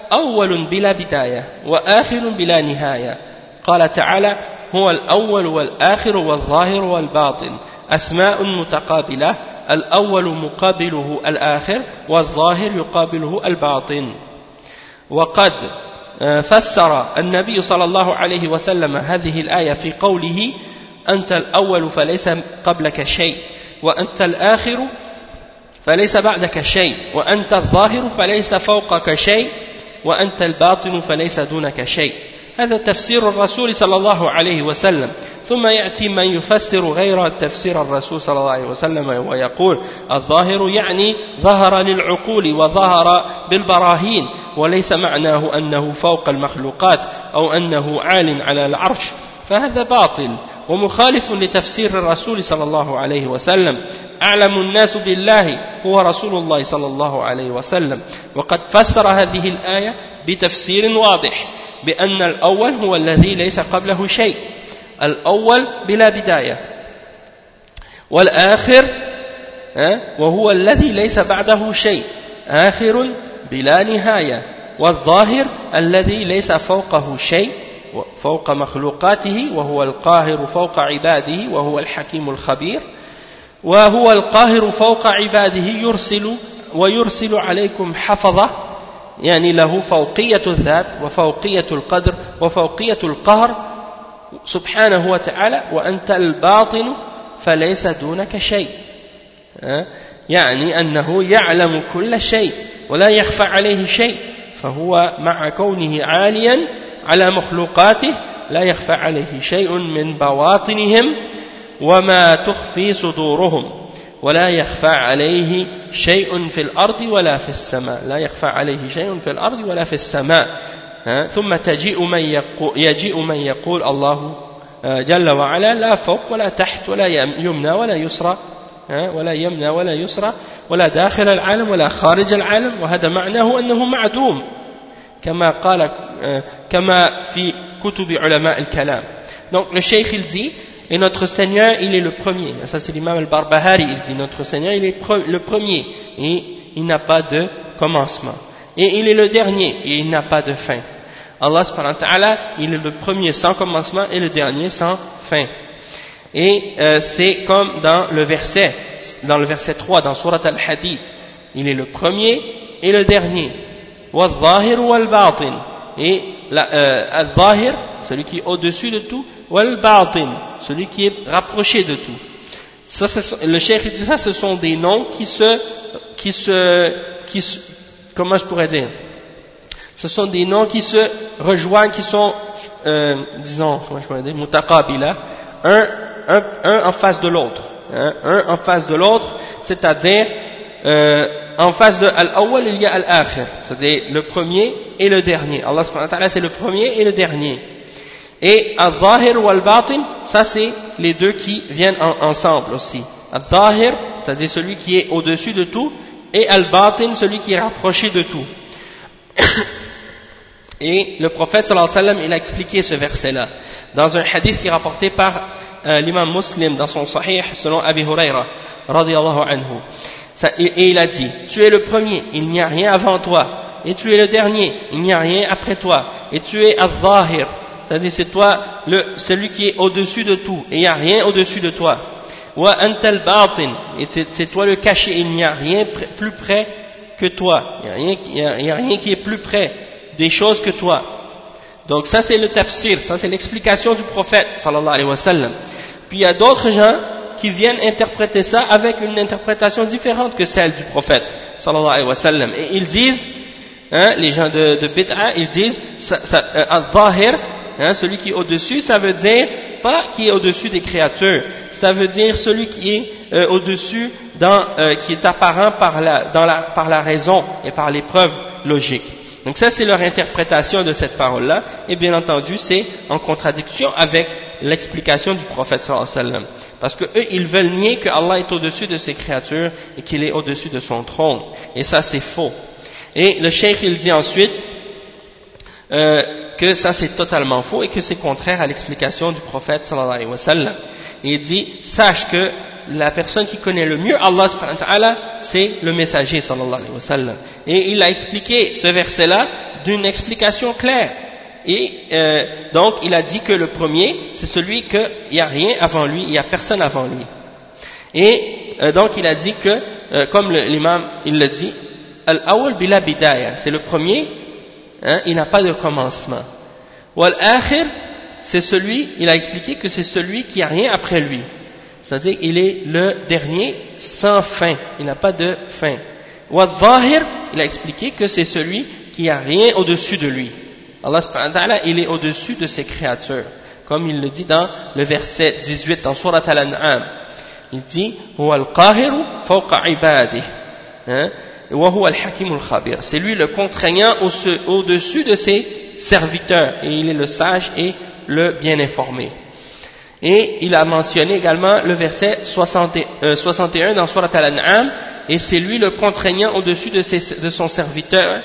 Speaker 1: أول بلا بداية وآخر بلا نهاية. قال تعالى هو الأول والآخر والظاهر والباطن أسماء متقابلة الأول مقابله الآخر والظاهر يقابله الباطن. وقد فسر النبي صلى الله عليه وسلم هذه الآية في قوله أنت الأول فليس قبلك شيء وأنت الآخر فليس بعدك شيء وأنت الظاهر فليس فوقك شيء وأنت الباطن فليس دونك شيء. هذا تفسير الرسول صلى الله عليه وسلم. ثم يأتي من يفسر غير تفسير الرسول صلى الله عليه وسلم ويقول الظاهر يعني ظهر للعقول وظهر بالبراهين وليس معناه أنه فوق المخلوقات أو أنه عال على العرش، فهذا باطل ومخالف لتفسير الرسول صلى الله عليه وسلم. أعلم الناس بالله هو رسول الله صلى الله عليه وسلم، وقد فسر هذه الآية بتفسير واضح بأن الأول هو الذي ليس قبله شيء، الأول بلا بداية، والآخر وهو الذي ليس بعده شيء، آخر بلا نهاية، والظاهر الذي ليس فوقه شيء فوق مخلوقاته وهو القاهر فوق عباده وهو الحكيم الخبير. وهو القاهر فوق عباده يرسل عليكم حفظة، يعني له فوقية الذات وفوقية القدر وفوقية القهر سبحانه وتعالى. وأنت الباطن فليس دونك شيء، يعني أنه يعلم كل شيء ولا يخفى عليه شيء، فهو مع كونه عاليا على مخلوقاته لا يخفى عليه شيء من بواطنهم وما تخفي صدورهم، ولا يخفى عليه شيء في الأرض ولا في السماء، لا يخفى عليه شيء في الأرض ولا في السماء. ثم يجيء من يقول الله جل وعلا لا فوق ولا تحت ولا يمنى ولا يسرى، ولا يمنى ولا يسرى ولا داخل العالم ولا خارج العالم، وهذا معناه أنه معدوم كما في كتب علماء الكلام. Donc le cheikh il dit, et notre Seigneur il est le premier, ça c'est l'imam al-Barbahari, il dit notre Seigneur il est le premier et il n'a pas de commencement, et il est le dernier et il n'a pas de fin. Allah subhanahu wa ta'ala il est le premier sans commencement et le dernier sans fin. Et c'est comme dans le verset 3 dans Surat al-Hadid, il est le premier et le dernier. Wal-Zahir wal-Batin, et al-Zahir, celui qui est au-dessus de tout, wal-Batin, celui qui est rapproché de tout. Ça, le cheikh dit ça, ce sont des noms comment je pourrais dire, ce sont des noms qui se rejoignent, qui sont disons, comment je pourrais dire, mutaqabila, un en face de l'autre, un en face de l'autre, c'est-à-dire en face de Al-Awwal il y a Al-Akhir, c'est-à-dire le premier et le dernier. Allah subhanahu wa ta'ala c'est le premier et le dernier. Et Al-Zahir ou Al-Batin, ça c'est les deux qui viennent ensemble aussi. Al-Zahir, c'est-à-dire celui qui est au-dessus de tout, et Al-Batin, celui qui est rapproché de tout. Et le prophète sallallahu alayhi wa sallam il a expliqué ce verset-là dans un hadith qui est rapporté par l'imam Muslim dans son Sahih selon Abi Huraira radiyallahu anhu. Et il a dit, tu es le premier, il n'y a rien avant toi, et tu es le dernier, il n'y a rien après toi, et tu es al-Zahir, c'est-à-dire c'est toi celui qui est au-dessus de tout, et il n'y a rien au-dessus de toi. Wa anta al-Batin, et c'est toi le caché, il n'y a rien plus près que toi, il n'y a rien qui est plus près des choses que toi. Donc ça c'est le tafsir, ça c'est l'explication du prophète sallallahu alayhi wa sallam. Puis il y a d'autres gens qui viennent interpréter ça avec une interprétation différente que celle du prophète sallallahu alayhi wa sallam, et ils disent, les gens de bid'a, ils disent al-Zahir, celui qui est au-dessus, ça veut dire pas qui est au-dessus des créatures, ça veut dire celui qui est au-dessus qui est apparent par la raison et par les preuves logiques. Donc ça c'est leur interprétation de cette parole-là, et bien entendu c'est en contradiction avec l'explication du prophète sallallahu alayhi wa sallam, parce que eux ils veulent nier que Allah est au-dessus de ses créatures et qu'il est au-dessus de son trône, et ça c'est faux. Et le cheikh il dit ensuite que ça c'est totalement faux et que c'est contraire à l'explication du prophète sallallahu alayhi wa sallam. Et il dit, sache que la personne qui connaît le mieux Allah subhanahu wa ta'ala, c'est le messager sallallahu alayhi wa sallam. Et il a expliqué ce verset-là d'une explication claire. Et donc il a dit que le premier, c'est celui qu'il n'y a rien avant lui, il n'y a personne avant lui. Et donc il a dit que, comme l'imam il le dit, al-awwal bila bidaya, c'est le premier, hein, il n'a pas de commencement. Wal-akhir, c'est celui, il a expliqué que c'est celui qui n'a rien après lui. C'est-à-dire qu'il est le dernier sans fin, il n'a pas de fin. Wal-zahir, il a expliqué que c'est celui qui n'a rien au-dessus de lui. Allah subhanahu wa ta'ala, il est au-dessus de ses créatures, comme il le dit dans le verset 18 dans Surat Al-An'am. Il dit huwa al-qahiru fawqa ibadihi, wa huwa al-hakim al-khabir. C'est lui le contraignant au-dessus de ses serviteurs, et il est le sage et le bien informé. Et il a mentionné également le verset 61 dans Surat Al-An'am, et c'est lui le contraignant au-dessus de ses serviteurs,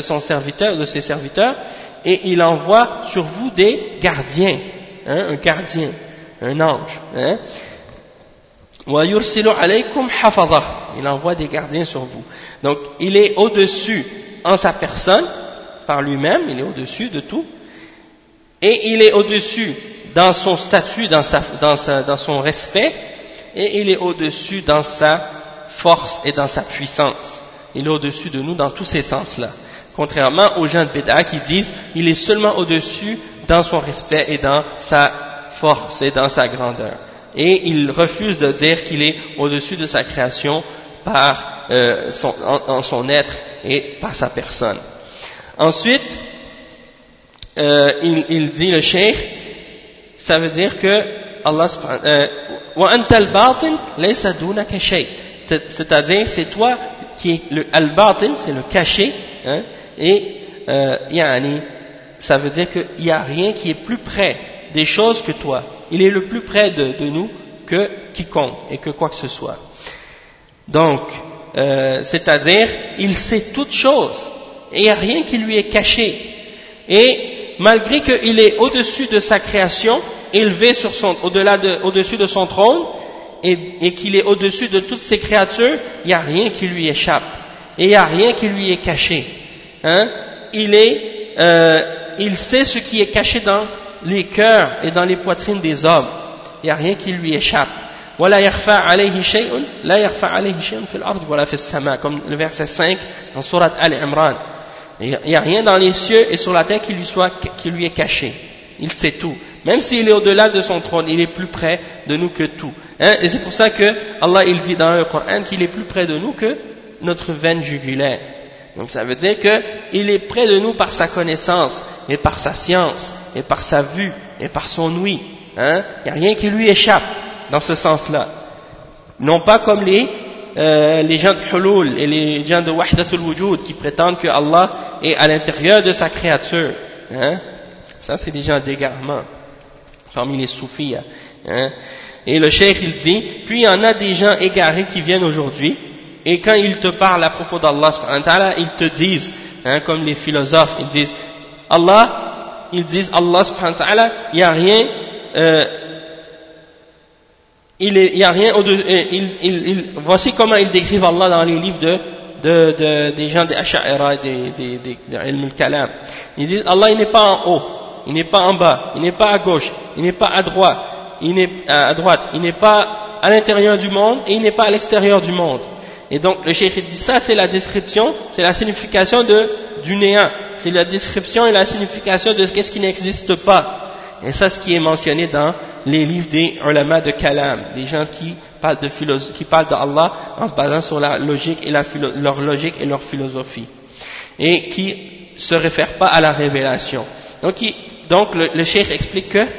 Speaker 1: et il envoie sur vous des gardiens, un gardien, un ange. وَيُرْسِلُ عَلَيْكُمْ حَفَظَةً. Il envoie des gardiens sur vous. Donc il est au-dessus en sa personne, par lui-même, il est au-dessus de tout, et il est au-dessus dans son statut, dans son respect, et il est au-dessus dans sa force et dans sa puissance. Il est au-dessus de nous dans tous ces sens-là. Contrairement aux gens de Bid'a qui disent il est seulement au-dessus dans son respect et dans sa force et dans sa grandeur. Et il refuse de dire qu'il est au-dessus de sa création par son être et par sa personne. Ensuite, il dit le cheikh, ça veut dire que Allah wa anta al-batin laysa dunaka shay, c'est-à-dire c'est toi qui est le al-batin, c'est le caché, hein, et yani ça veut dire qu'il n'y a rien qui est plus près des choses que toi. Il est le plus près de nous que quiconque et que quoi que ce soit. Donc c'est-à-dire il sait toutes choses et il n'y a rien qui lui est caché, et malgré qu'il est au-dessus de sa création, élevé sur au-dessus de son trône, et qu'il est au-dessus de toutes ses créatures, il n'y a rien qui lui échappe et il n'y a rien qui lui est caché, hein? Il sait ce qui est caché dans les cœurs et dans les poitrines des hommes, il n'y a rien qui lui échappe. وَلَا يَخْفَى عَلَيْهِ شَيْءٌ لَا يَخْفَى عَلَيْهِ شَيْءٌ فِي الْأَرْضِ وَلَا فِي السَّمَاءِ, comme le verset 5 dans Surat Al-Imran. Il n'y a rien dans les cieux et sur la terre qui lui est caché. Il sait tout. Même s'il est au-delà de son trône, il est plus près de nous que tout. Hein? Et c'est pour ça que Allah il dit dans le Coran qu'il est plus près de nous que notre veine jugulaire. Donc ça veut dire qu'il est près de nous par sa connaissance, et par sa science, et par sa vue, et par son ouïe. Hein? Il n'y a rien qui lui échappe dans ce sens-là. Non pas comme les gens de Hulul et les gens de Wahdatul Wujud qui prétendent que Allah est à l'intérieur de sa créature. Hein? Ça c'est des gens d'égarement parmi les soufis. Hein? Et le cheikh il dit, puis il y en a des gens égarés qui viennent aujourd'hui, et quand ils te parlent à propos d'Allah subhanahu wa ta'ala, ils te disent, hein, comme les philosophes, ils disent Allah subhanahu wa ta'ala, il n'y a rien il y a rien voici comment ils décrivent Allah dans les livres des gens des Ash'ara et des Ilm al-Kalam. Ils disent Allah il n'est pas en haut, il n'est pas en bas, il n'est pas à gauche, il n'est pas à droite, il n'est pas à l'intérieur du monde et il n'est pas à l'extérieur du monde. Et donc le cheikh dit ça, c'est la description, c'est la signification du néant, c'est la description et la signification de ce qui n'existe pas. Et ça, ce qui est mentionné dans les livres des ulama de Kalam, des gens qui parlent d'Allah en se basant sur la logique et leur logique et leur philosophie, et qui se réfèrent pas à la révélation. Donc le cheikh explique que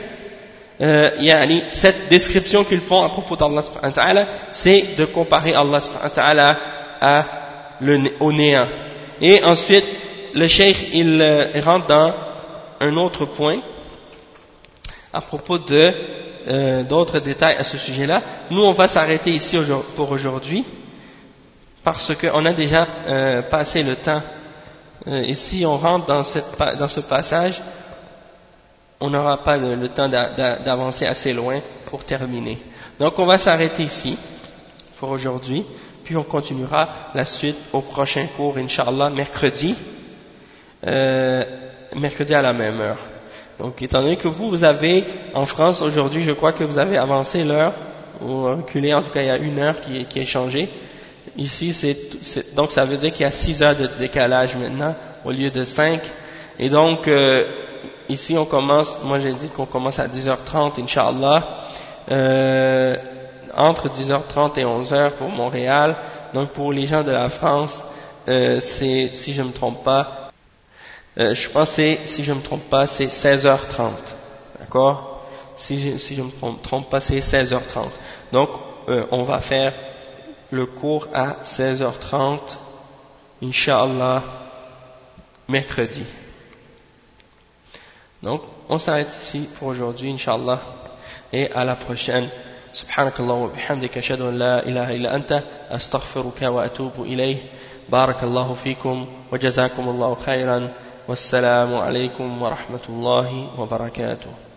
Speaker 1: cette description qu'ils font à propos d'Allah subhanahu wa ta'ala, c'est de comparer Allah subhanahu wa ta'ala au néant. Et ensuite le cheikh il rentre dans un autre point à propos d'autres détails à ce sujet-là. Nous on va s'arrêter ici pour aujourd'hui parce qu'on a déjà passé le temps. Ici on rentre dans ce passage on n'aura pas le temps d'avancer assez loin pour terminer. Donc on va s'arrêter ici pour aujourd'hui, puis on continuera la suite au prochain cours, Inch'Allah, mercredi à la même heure. Donc étant donné que vous avez en France aujourd'hui, je crois que vous avez avancé l'heure, ou reculé, en tout cas il y a une heure qui est changée. Ici donc ça veut dire qu'il y a 6 heures de décalage maintenant au lieu de 5, et donc ici on commence, moi j'ai dit qu'on commence à 10h30 Inch'Allah, entre 10h30 et 11h pour Montréal. Donc pour les gens de la France, c'est, si je me trompe pas, je pense que si je me trompe pas, c'est 16h30, d'accord? Si je me trompe pas, c'est 16h30. Donc on va faire le cours à 16h30, Inch'Allah, mercredi. Donc on s'arrête ici pour aujourd'hui, Inch'Allah, et à la prochaine. سبحانك اللهم وبحمدك أشهد أن لا إله إلا أنت أستغفرك وأتوب إليه. بارك الله فيكم وجزاكم الله خيرا والسلام عليكم ورحمة الله وبركاته.